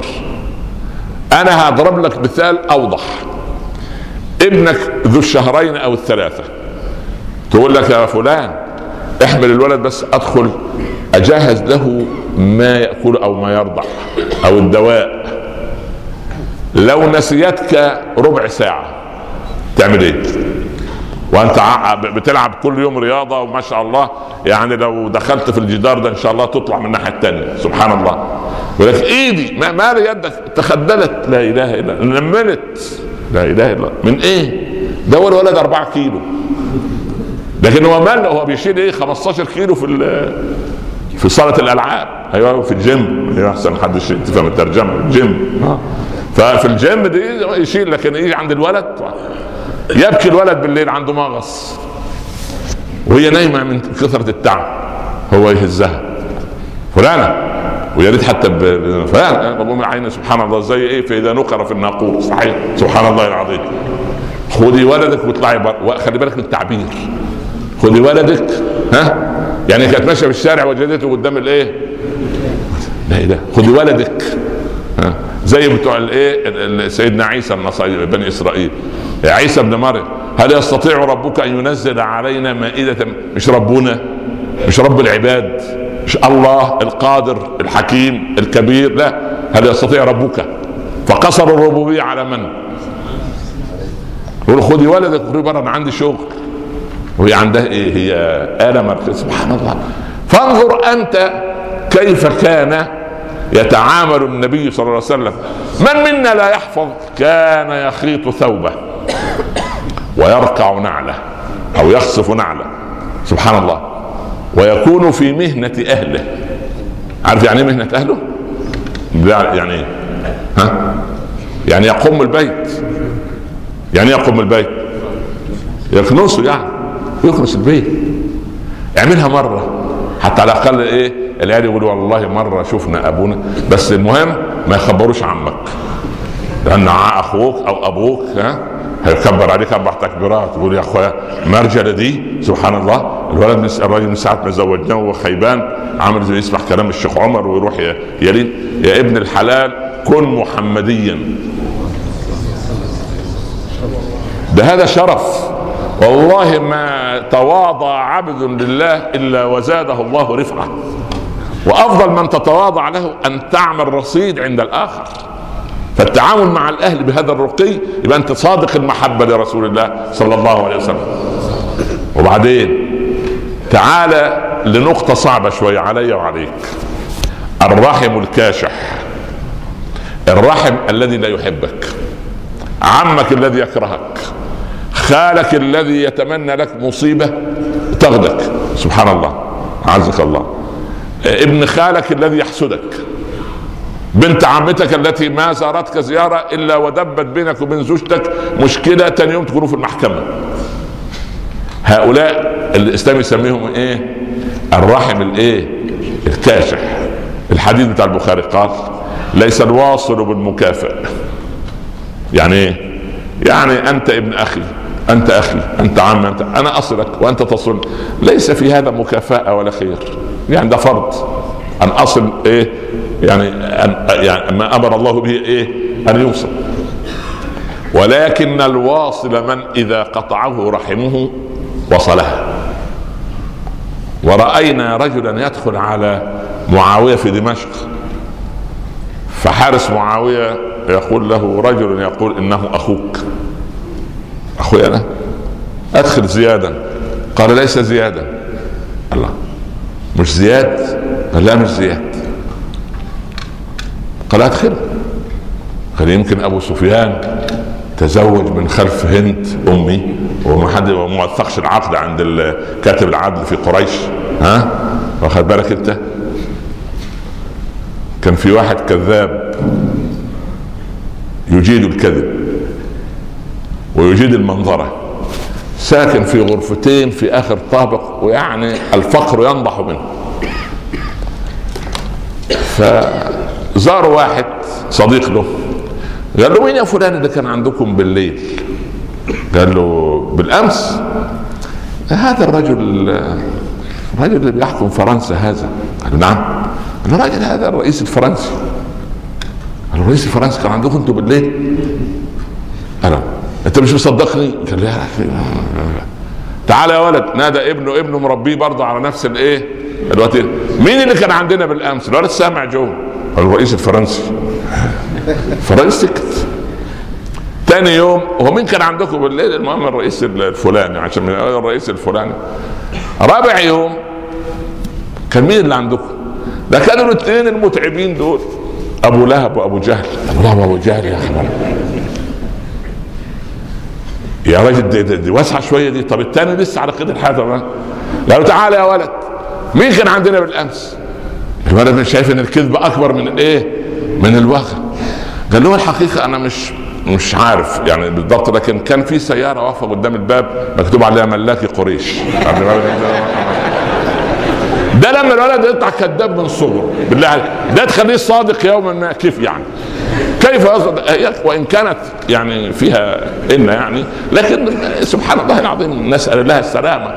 انا هضرب لك مثال اوضح. ابنك ذو الشهرين او الثلاثه تقول لك: يا فلان احمل الولد بس ادخل اجهز له ما ياكل او ما يرضع او الدواء. لو نسيتك ربع ساعه تعمل ايه؟ وانت بتلعب كل يوم رياضه وما شاء الله، يعني لو دخلت في الجدار ده ان شاء الله تطلع من الناحيه الثانيه سبحان الله. ولكن ايدي ما مال يدك تخدلت، لا اله الا الله، نملت، لا اله الا الله. من ايه؟ ده هو الولد أربعة كيلو، لكن هو مال هو بيشيل ايه خمستاشر كيلو في في صاله الالعاب. ايوه في الجيم. ايوه احسن حد تفهم الترجمه الجيم. اه ففي الجيم دي يشيل. لكن يجي عند الولد يبكي الولد بالليل عنده مغص وهي نايمه من كثره التعب، هو يهزها فلانه ويا ريت حتى فلان بقوم عيني سبحان الله زي ايه فاذا نقر في الناقور. صحيح سبحان الله العظيم. خذي ولدك واطلعي بره. خلي بالك من التعبير. خذي ولدك ها يعني كانت ماشيه في الشارع وجدته قدام الايه لا اله خذي ولدك ها زي بتوع الايه سيدنا عيسى النصارى بني اسرائيل. عيسى ابن مريم هل يستطيع ربك ان ينزل علينا مائده؟ مش ربنا مش رب العباد مش الله القادر الحكيم الكبير؟ لا هل يستطيع ربك؟ فقصر الربوبيه على من؟ يقول خذي ولدك وخذي بره انا عندي شغل وهي عندها ايه؟ هي آلة مركز. سبحان الله. فانظر انت كيف كان يتعامل النبي صلى الله عليه وسلم. من منا لا يحفظ كان يخيط ثوبه ويرقع نعله او يخصف نعله سبحان الله ويكون في مهنة اهله. عارف يعني ايه مهنة اهله؟ يعني ايه؟ ها؟ يعني يقوم البيت. يعني يقوم البيت يكنسه يعني يكنس البيت. اعملها مرة حتى على الاقل ايه العيال يقولوا والله مرة شفنا ابونا. بس المهم ما يخبروش عمك لان اخوك او ابوك ها هيكبر عليك اربع تكبيرات يقول يا اخويا مرجله دي سبحان الله. الولد من الراجل من ساعه ما زوجناه وهو خيبان عامل زي يسمع كلام الشيخ عمر ويروح يلين. يا ابن الحلال كن محمديا. ده هذا شرف والله ما تواضع عبد لله الا وزاده الله رفعه. وافضل من تتواضع له ان تعمل رصيد عند الاخر. فالتعامل مع الاهل بهذا الرقي يبقى انت صادق المحبه لرسول الله صلى الله عليه وسلم. وبعدين تعالى لنقطه صعبه شويه علي وعليك. الرحم الكاشح. الرحم الذي لا يحبك. عمك الذي يكرهك. خالك الذي يتمنى لك مصيبه تغدك سبحان الله عزك الله. ابن خالك الذي يحسدك. بنت عمتك التي ما زارتك زيارة إلا ودبت بينك وبين زوجتك مشكلة تاني يوم تكونوا في المحكمة. هؤلاء الإسلام يسميهم إيه؟ الرحم الإيه؟ الكاشح. الحديث بتاع البخاري قال ليس الواصل بالمكافئ. يعني إيه؟ يعني أنت ابن أخي أنت أخي أنت عم أنت أنا أصلك وأنت تصل. ليس في هذا مكافأة ولا خير. يعني ده فرض أن أصل إيه يعني, أن يعني ما أمر الله به إيه أن يوصل. ولكن الواصل من إذا قطعه رحمه وصلها. ورأينا رجلا يدخل على معاوية في دمشق فحارس معاوية يقول له رجل يقول إنه أخوك. أخوي أنا أدخل زيادا. قال ليس زيادا. الله مش زياد؟ قال لا مش زياد. قال ادخل. قال يمكن ابو سفيان تزوج من خلف هند امي وما حد وما وثقش العقد عند كاتب العدل في قريش. ها واخد بالك انت؟ كان في واحد كذاب يجيد الكذب ويجيد المنظرة ساكن في غرفتين في اخر طابق ويعني الفقر ينضح منه. فزار واحد صديق له قال له وين يا فلان اللي كان عندكم بالليل؟ قال له بالامس هذا الرجل الرجل اللي بيحكم فرنسا هذا. قال له نعم. قال له الراجل هذا الرئيس الفرنسي. قال له الرئيس الفرنسي كان عندكم انتم بالليل؟ قال له انت مش مصدقني؟ قال له تعال يا ولد. نادى ابنه ابنه مربيه برضه على نفس الايه الوقت. مين اللي كان عندنا بالامس؟ الولد سامع جو. قال الرئيس الفرنسي. فرنسي سكت. تاني يوم هو مين كان عندكم بالليل؟ المهم الرئيس الفلاني عشان من الرئيس الفلاني. رابع يوم كان مين اللي عندكم؟ ده كانوا الاثنين المتعبين دول ابو لهب وابو جهل. ابو لهب وابو جهل يا حبيبي يا راجل دي, دي, دي واسعه شويه دي. طب الثاني لسه على قيد الحياه. قالوا تعالى يا ولد، مين كان عندنا بالامس؟ الولد مش شايف ان الكذب اكبر من الايه؟ من الوغى. قال له الحقيقه انا مش مش عارف يعني بالضبط، لكن كان في سياره واقفه قدام الباب مكتوب عليها ملاكي قريش. ده لما الولد يطلع كذاب من صغره بالله عليك، ده تخليه صادق يوما ما. كيف يعني؟ كيف يصدق؟ وان كانت يعني فيها ان يعني، لكن سبحان الله العظيم نسال الله السلامه.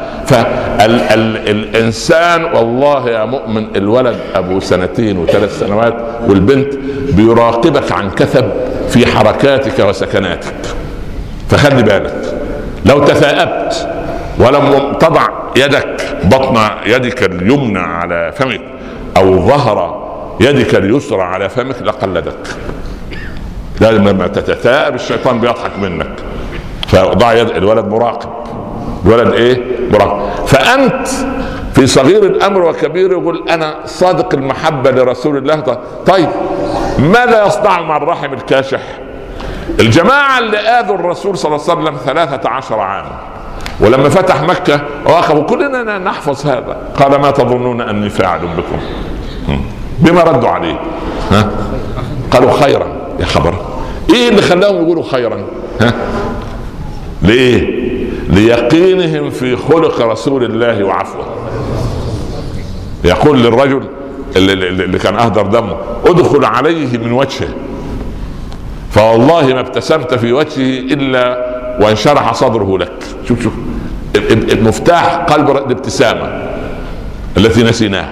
فالانسان والله يا مؤمن، الولد ابو سنتين وثلاث سنوات والبنت بيراقبك عن كثب في حركاتك وسكناتك، فخلي بالك. لو تثاءبت ولم تضع يدك بطن يدك اليمنى على فمك او ظهر يدك اليسرى على فمك لقلدك. لازم لما تتثاءب الشيطان بيضحك منك. فضع يد الولد مراقب، الولد ايه؟ مراقب. فانت في صغير الامر وكبير يقول انا صادق المحبه لرسول الله. طيب ماذا يصنع مع الرحم الكاشح؟ الجماعه اللي اذوا الرسول صلى الله عليه وسلم ثلاثة عشر عاما، ولما فتح مكه واخذوا كلنا نحفظ هذا، قال ما تظنون اني فاعل بكم؟ بما ردوا عليه؟ ها؟ قالوا خيرا. يا خبر، ايه اللي خلاهم يقولوا خيرا؟ ها؟ ليه؟ ليقينهم في خلق رسول الله وعفوه. يقول للرجل اللي, اللي كان اهدر دمه ادخل عليه من وجهه فوالله ما ابتسمت في وجهه الا وانشرح صدره لك. شوف شوف المفتاح قلب الابتسامه التي نسيناها.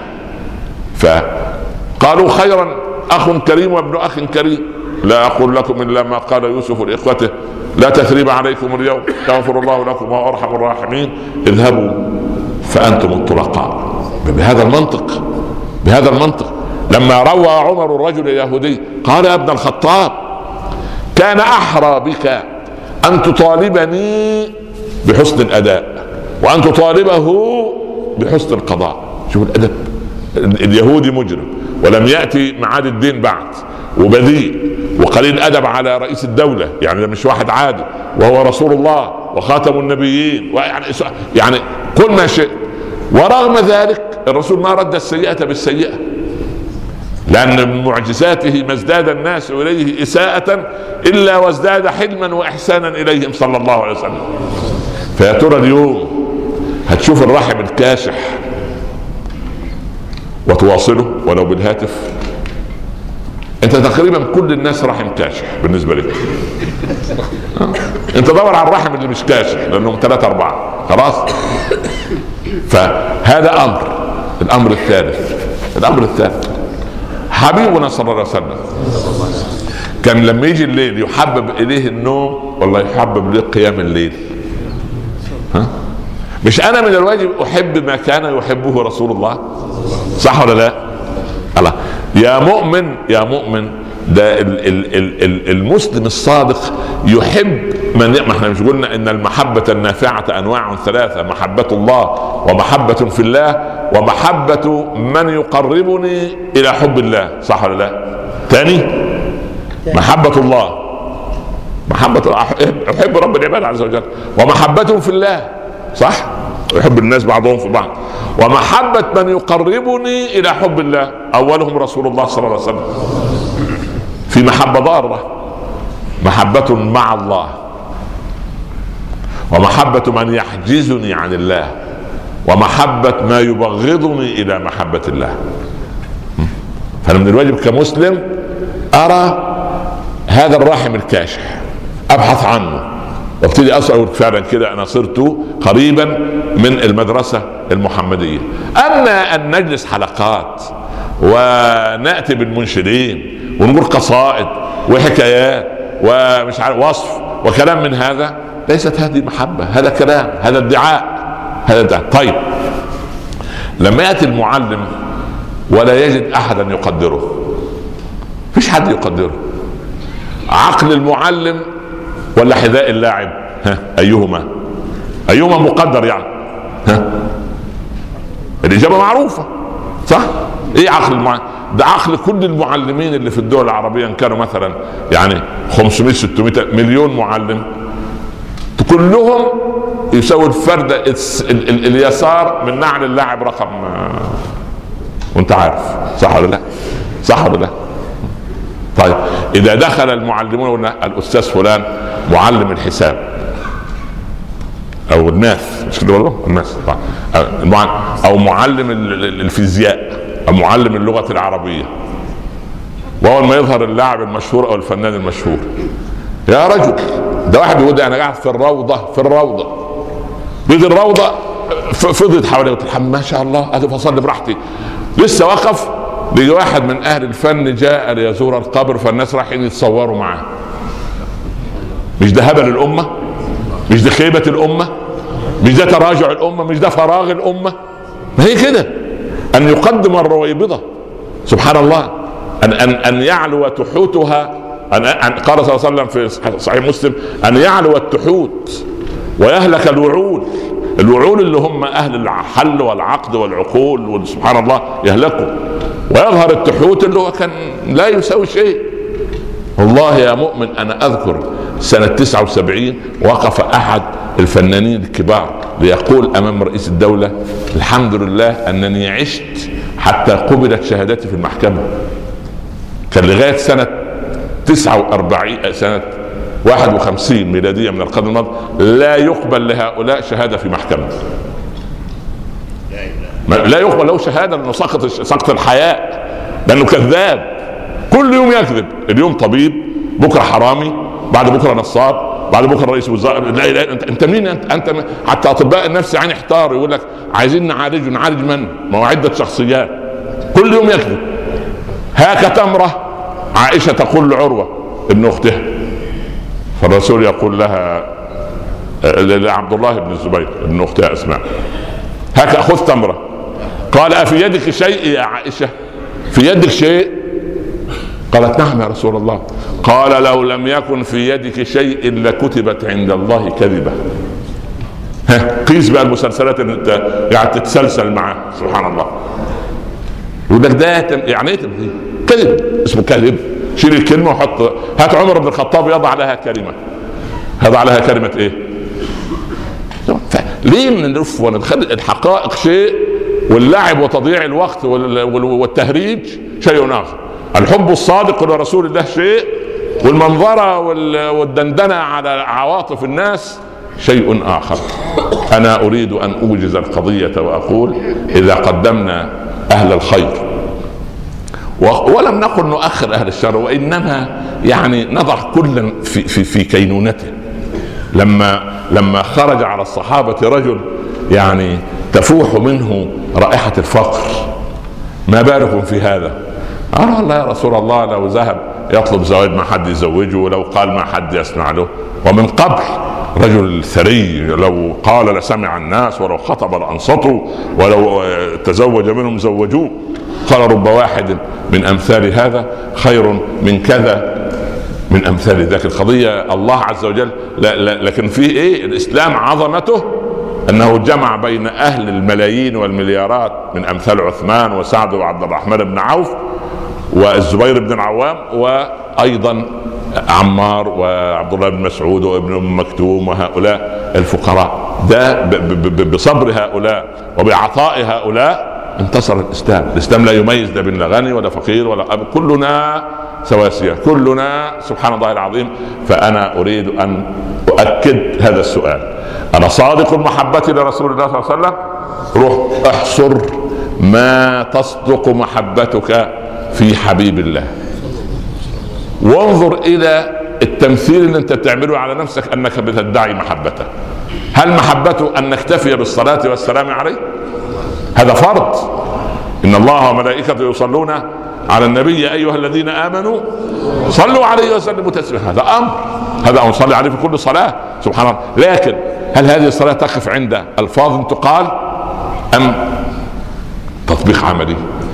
فقالوا خيرا، اخ كريم وابن اخ كريم. لا اقول لكم الا ما قال يوسف لاخوته لا تثريب عليكم اليوم يغفر الله لكم وهو ارحم الراحمين اذهبوا فانتم الطلقاء. بهذا المنطق، بهذا المنطق لما روى عمر الرجل اليهودي قال يا ابن الخطاب كان احرى بك ان تطالبني بحسن الاداء وان تطالبه بحسن القضاء. شوف الادب. اليهودي مجرم ولم ياتي معاد الدين بعد وبذيء وقليل ادب على رئيس الدوله، يعني مش واحد عادي، وهو رسول الله وخاتم النبيين ويعني يعني كل ما شئ. ورغم ذلك الرسول ما رد السيئه بالسيئه، لان من معجزاته ما ازداد الناس اليه اساءه الا وازداد حلما واحسانا اليهم صلى الله عليه وسلم. فيا ترى اليوم هتشوف الرحم الكاشح وتواصله ولو بالهاتف؟ انت تقريبا كل الناس رحم كاشح بالنسبه لك. انت دور على الرحم اللي مش كاشح لانهم ثلاثة اربعة خلاص. فهذا امر. الامر الثالث، الامر الثالث حبيبنا صلى الله عليه وسلم كان لما يجي الليل يحبب اليه النوم والله يحبب له قيام الليل. ها؟ مش انا من الواجب احب ما كان يحبه رسول الله؟ صح ولا لا؟ الله. يا مؤمن يا مؤمن، ده ال ال ال ال المسلم الصادق يحب من. ما احنا مش قلنا ان المحبة النافعة انواع ثلاثة: محبة الله ومحبة في الله ومحبة من يقربني الى حب الله، صح ولا لا؟ تاني محبة الله، محبة احب رب العباد عز وجل، ومحبة في الله، صح؟ يحب الناس بعضهم في بعض. ومحبة من يقربني الى حب الله اولهم رسول الله صلى الله عليه وسلم. في محبة ضارة، محبة مع الله، ومحبة من يحجزني عن الله، ومحبة ما يبغضني الى محبة الله. فانا من الواجب كمسلم ارى هذا الرحم الكاشح، ابحث عنه وابتدي اسال فعلا كده انا صرت قريبا من المدرسه المحمديه. اما ان نجلس حلقات وناتي بالمنشدين ونقول قصائد وحكايات ومش عارف وصف وكلام من هذا، ليست هذه محبه، هذا كلام، هذا ادعاء، هذا ادعاء. طيب لما ياتي المعلم ولا يجد احدا يقدره، فيش حد يقدره، عقل المعلم ولا حذاء اللاعب؟ ها ايهما ايهما مقدر يعني؟ ها الاجابه معروفه، صح؟ ايه عقل المعلم؟ ده عقل كل المعلمين اللي في الدول العربيه، ان كانوا مثلا يعني خمسمائة ستمائة مليون معلم، كلهم يساوي الفرد ال ال ال اليسار من نعل اللاعب رقم، وانت عارف صح ولا لا؟ صح ولا لا؟ طيب اذا دخل المعلمون قلنا الاستاذ فلان معلم الحساب او الماث، مش كده برضه الماث، او معلم الفيزياء او معلم اللغه العربيه، واول ما يظهر اللاعب المشهور او الفنان المشهور، يا رجل ده واحد بيقول انا قاعد في الروضه في الروضه بيد الروضه فضيت حوالي الحمام ما شاء الله اجي اصلي براحتي، لسه وقف بيجي واحد من اهل الفن جاء ليزور القبر فالناس رايحين يتصوروا معاه. مش ده هبل الامه؟ مش ده خيبه الامه؟ مش ده تراجع الامه؟ مش ده فراغ الامه؟ ما هي كده ان يقدم الرويبضه سبحان الله، ان ان ان يعلو تحوتها، أن قال صلى الله عليه وسلم في صحيح مسلم ان يعلو التحوت ويهلك الوعول. الوعول اللي هم اهل الحل والعقد والعقول سبحان الله يهلكوا، ويظهر التحوت اللي هو كان لا يساوي شيء. والله يا مؤمن انا اذكر سنة تسعة وسبعين وقف احد الفنانين الكبار ليقول امام رئيس الدولة الحمد لله انني عشت حتى قبلت شهادتي في المحكمة. كان لغاية سنة تسعة واربعين سنة واحد وخمسين ميلادية من القرن الماضي لا يقبل لهؤلاء شهادة في محكمة، لا يقبل له شهادة لأنه سقط سقط الحياء، لأنه كذاب كل يوم يكذب. اليوم طبيب، بكرة حرامي، بعد بكرة نصاب، بعد بكرة رئيس وزراء. لا لا انت, انت مين انت, انت حتى اطباء النفس يعني احتاروا يقول لك عايزين نعالج نعالج من؟ ما هو عدة شخصيات كل يوم يكذب. هاك تمرة عائشة تقول لعروة ابن اختها، فالرسول يقول لها لعبد الله بن الزبير ابن اختها اسماء هاك اخذ تمرة، قال افي يدك شيء يا عائشة؟ في يدك شيء؟ قالت نعم يا رسول الله. قال لو لم يكن في يدك شيء لكتبت عند الله كذبة. قيس بقى المسلسلات اللي انت يعني تتسلسل معاه سبحان الله. يقول لك ده يعني ايه كذب؟ اسمه كذب. شيل الكلمة وحط. هات عمر بن الخطاب يضع لها كلمة، يضع لها كلمة ايه؟ ليه نلف ونخلي الحقائق شيء واللعب وتضييع الوقت والتهريج شيء آخر؟ الحب الصادق لرسول الله شيء، والمنظرة والدندنة على عواطف الناس شيء آخر. أنا أريد أن أوجز القضية وأقول إذا قدمنا أهل الخير ولم نقل نؤخر أهل الشر، وإنما يعني نضع كل في, في, في كينونته. لما لما خرج على الصحابة رجل يعني تفوح منه رائحة الفقر، ما بالكم في هذا؟ قال والله يا رسول الله لو ذهب يطلب زواج ما حد يزوجه، ولو قال ما حد يسمع له. ومن قبل رجل ثري لو قال لسمع الناس، ولو خطب لأنصتوا، ولو تزوج منهم زوجوه. قال رب واحد من أمثال هذا خير من كذا من أمثال ذاك. القضية الله عز وجل لا لا لكن فيه إيه؟ الإسلام عظمته أنه جمع بين أهل الملايين والمليارات من أمثال عثمان وسعد وعبد الرحمن بن عوف والزبير بن العوام، وأيضا عمار وعبد الله بن مسعود وابن أم مكتوم وهؤلاء الفقراء. ده بصبر هؤلاء وبعطاء هؤلاء انتصر الإسلام. الإسلام لا يميز لا بين غني ولا فقير ولا أب، كلنا سواسية، كلنا سبحان الله العظيم. فأنا أريد أن أؤكد هذا السؤال. أنا صادق المحبة لرسول الله صلى الله عليه وسلم. روح احصر ما تصدق محبتك في حبيب الله، وانظر إلى التمثيل اللي أنت تعمله على نفسك أنك بتدعي محبته. هل محبته أن نكتفي بالصلاة والسلام عليه؟ هذا فرض. إن الله وملائكته يصلون على النبي يا أيها الذين آمنوا صلوا عليه وسلموا تسليما. هذا أمر، هذا أن نصلي عليه في كل صلاة سبحان الله. لكن هل هذه الصلاة تقف عند ألفاظ تقال أم تطبيق عملي؟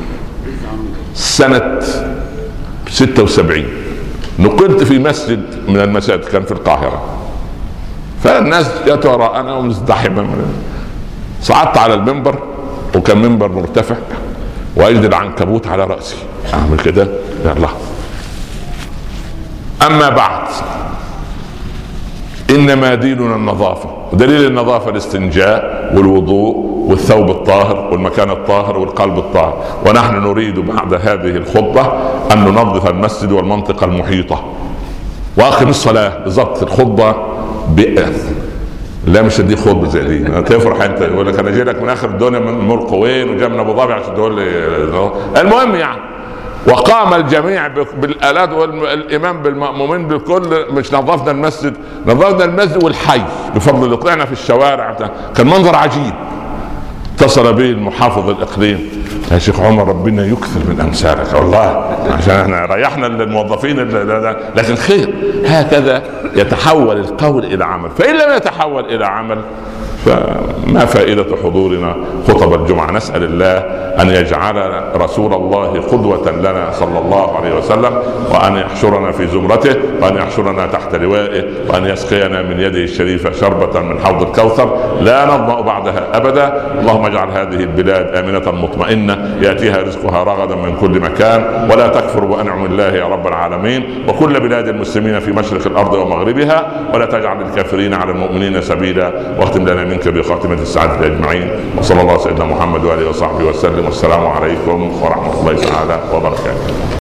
سنة ستة وسبعين نقلت في مسجد من المساجد كان في القاهرة، فالناس جاءت وراءنا ومزدحمة. صعدت على المنبر وكان منبر مرتفع وأجد العنكبوت على رأسي، أعمل كده يا الله. أما بعد، إنما ديننا النظافة. ودليل النظافة الاستنجاء والوضوء والثوب الطاهر والمكان الطاهر والقلب الطاهر. ونحن نريد بعد هذه الخطبة أن ننظف المسجد والمنطقة المحيطة. وأقم الصلاة بالضبط. الخطبة بئة. لا مش دي خطبة زي دي تفرح انت يقول لك انا جاي لك من اخر الدنيا من مرقوين وجاي من ابو ظبي عشان تقول لي. المهم يعني وقام الجميع بالآلات والإمام بالمأمومين بالكل. مش نظفنا المسجد، نظفنا المسجد والحي بفضل اللي طلعنا في الشوارع. كان منظر عجيب. اتصل به المحافظ الإقليم: يا شيخ عمر ربنا يكثر من أمثالك والله، عشان احنا ريحنا الموظفين. لكن خير، هكذا يتحول القول إلى عمل. فإن لم يتحول إلى عمل فما فائدة حضورنا خطب الجمعة؟ نسأل الله أن يجعل رسول الله قدوة لنا صلى الله عليه وسلم، وأن يحشرنا في زمرته، وأن يحشرنا تحت لوائه، وأن يسقينا من يده الشريفة شربة من حوض الكوثر لا نظمأ بعدها أبدا. اللهم اجعل هذه البلاد آمنة مطمئنة يأتيها رزقها رغدا من كل مكان، ولا تكفر بأنعم الله يا رب العالمين، وكل بلاد المسلمين في مشرق الأرض ومغربها، ولا تجعل الكافرين على المؤمنين سبيلا. واختم لنا منك بخاتمة السعادة أجمعين. وصلى الله سيدنا محمد وآله وصحبه وسلم. والسلام عليكم ورحمة الله تعالى وبركاته.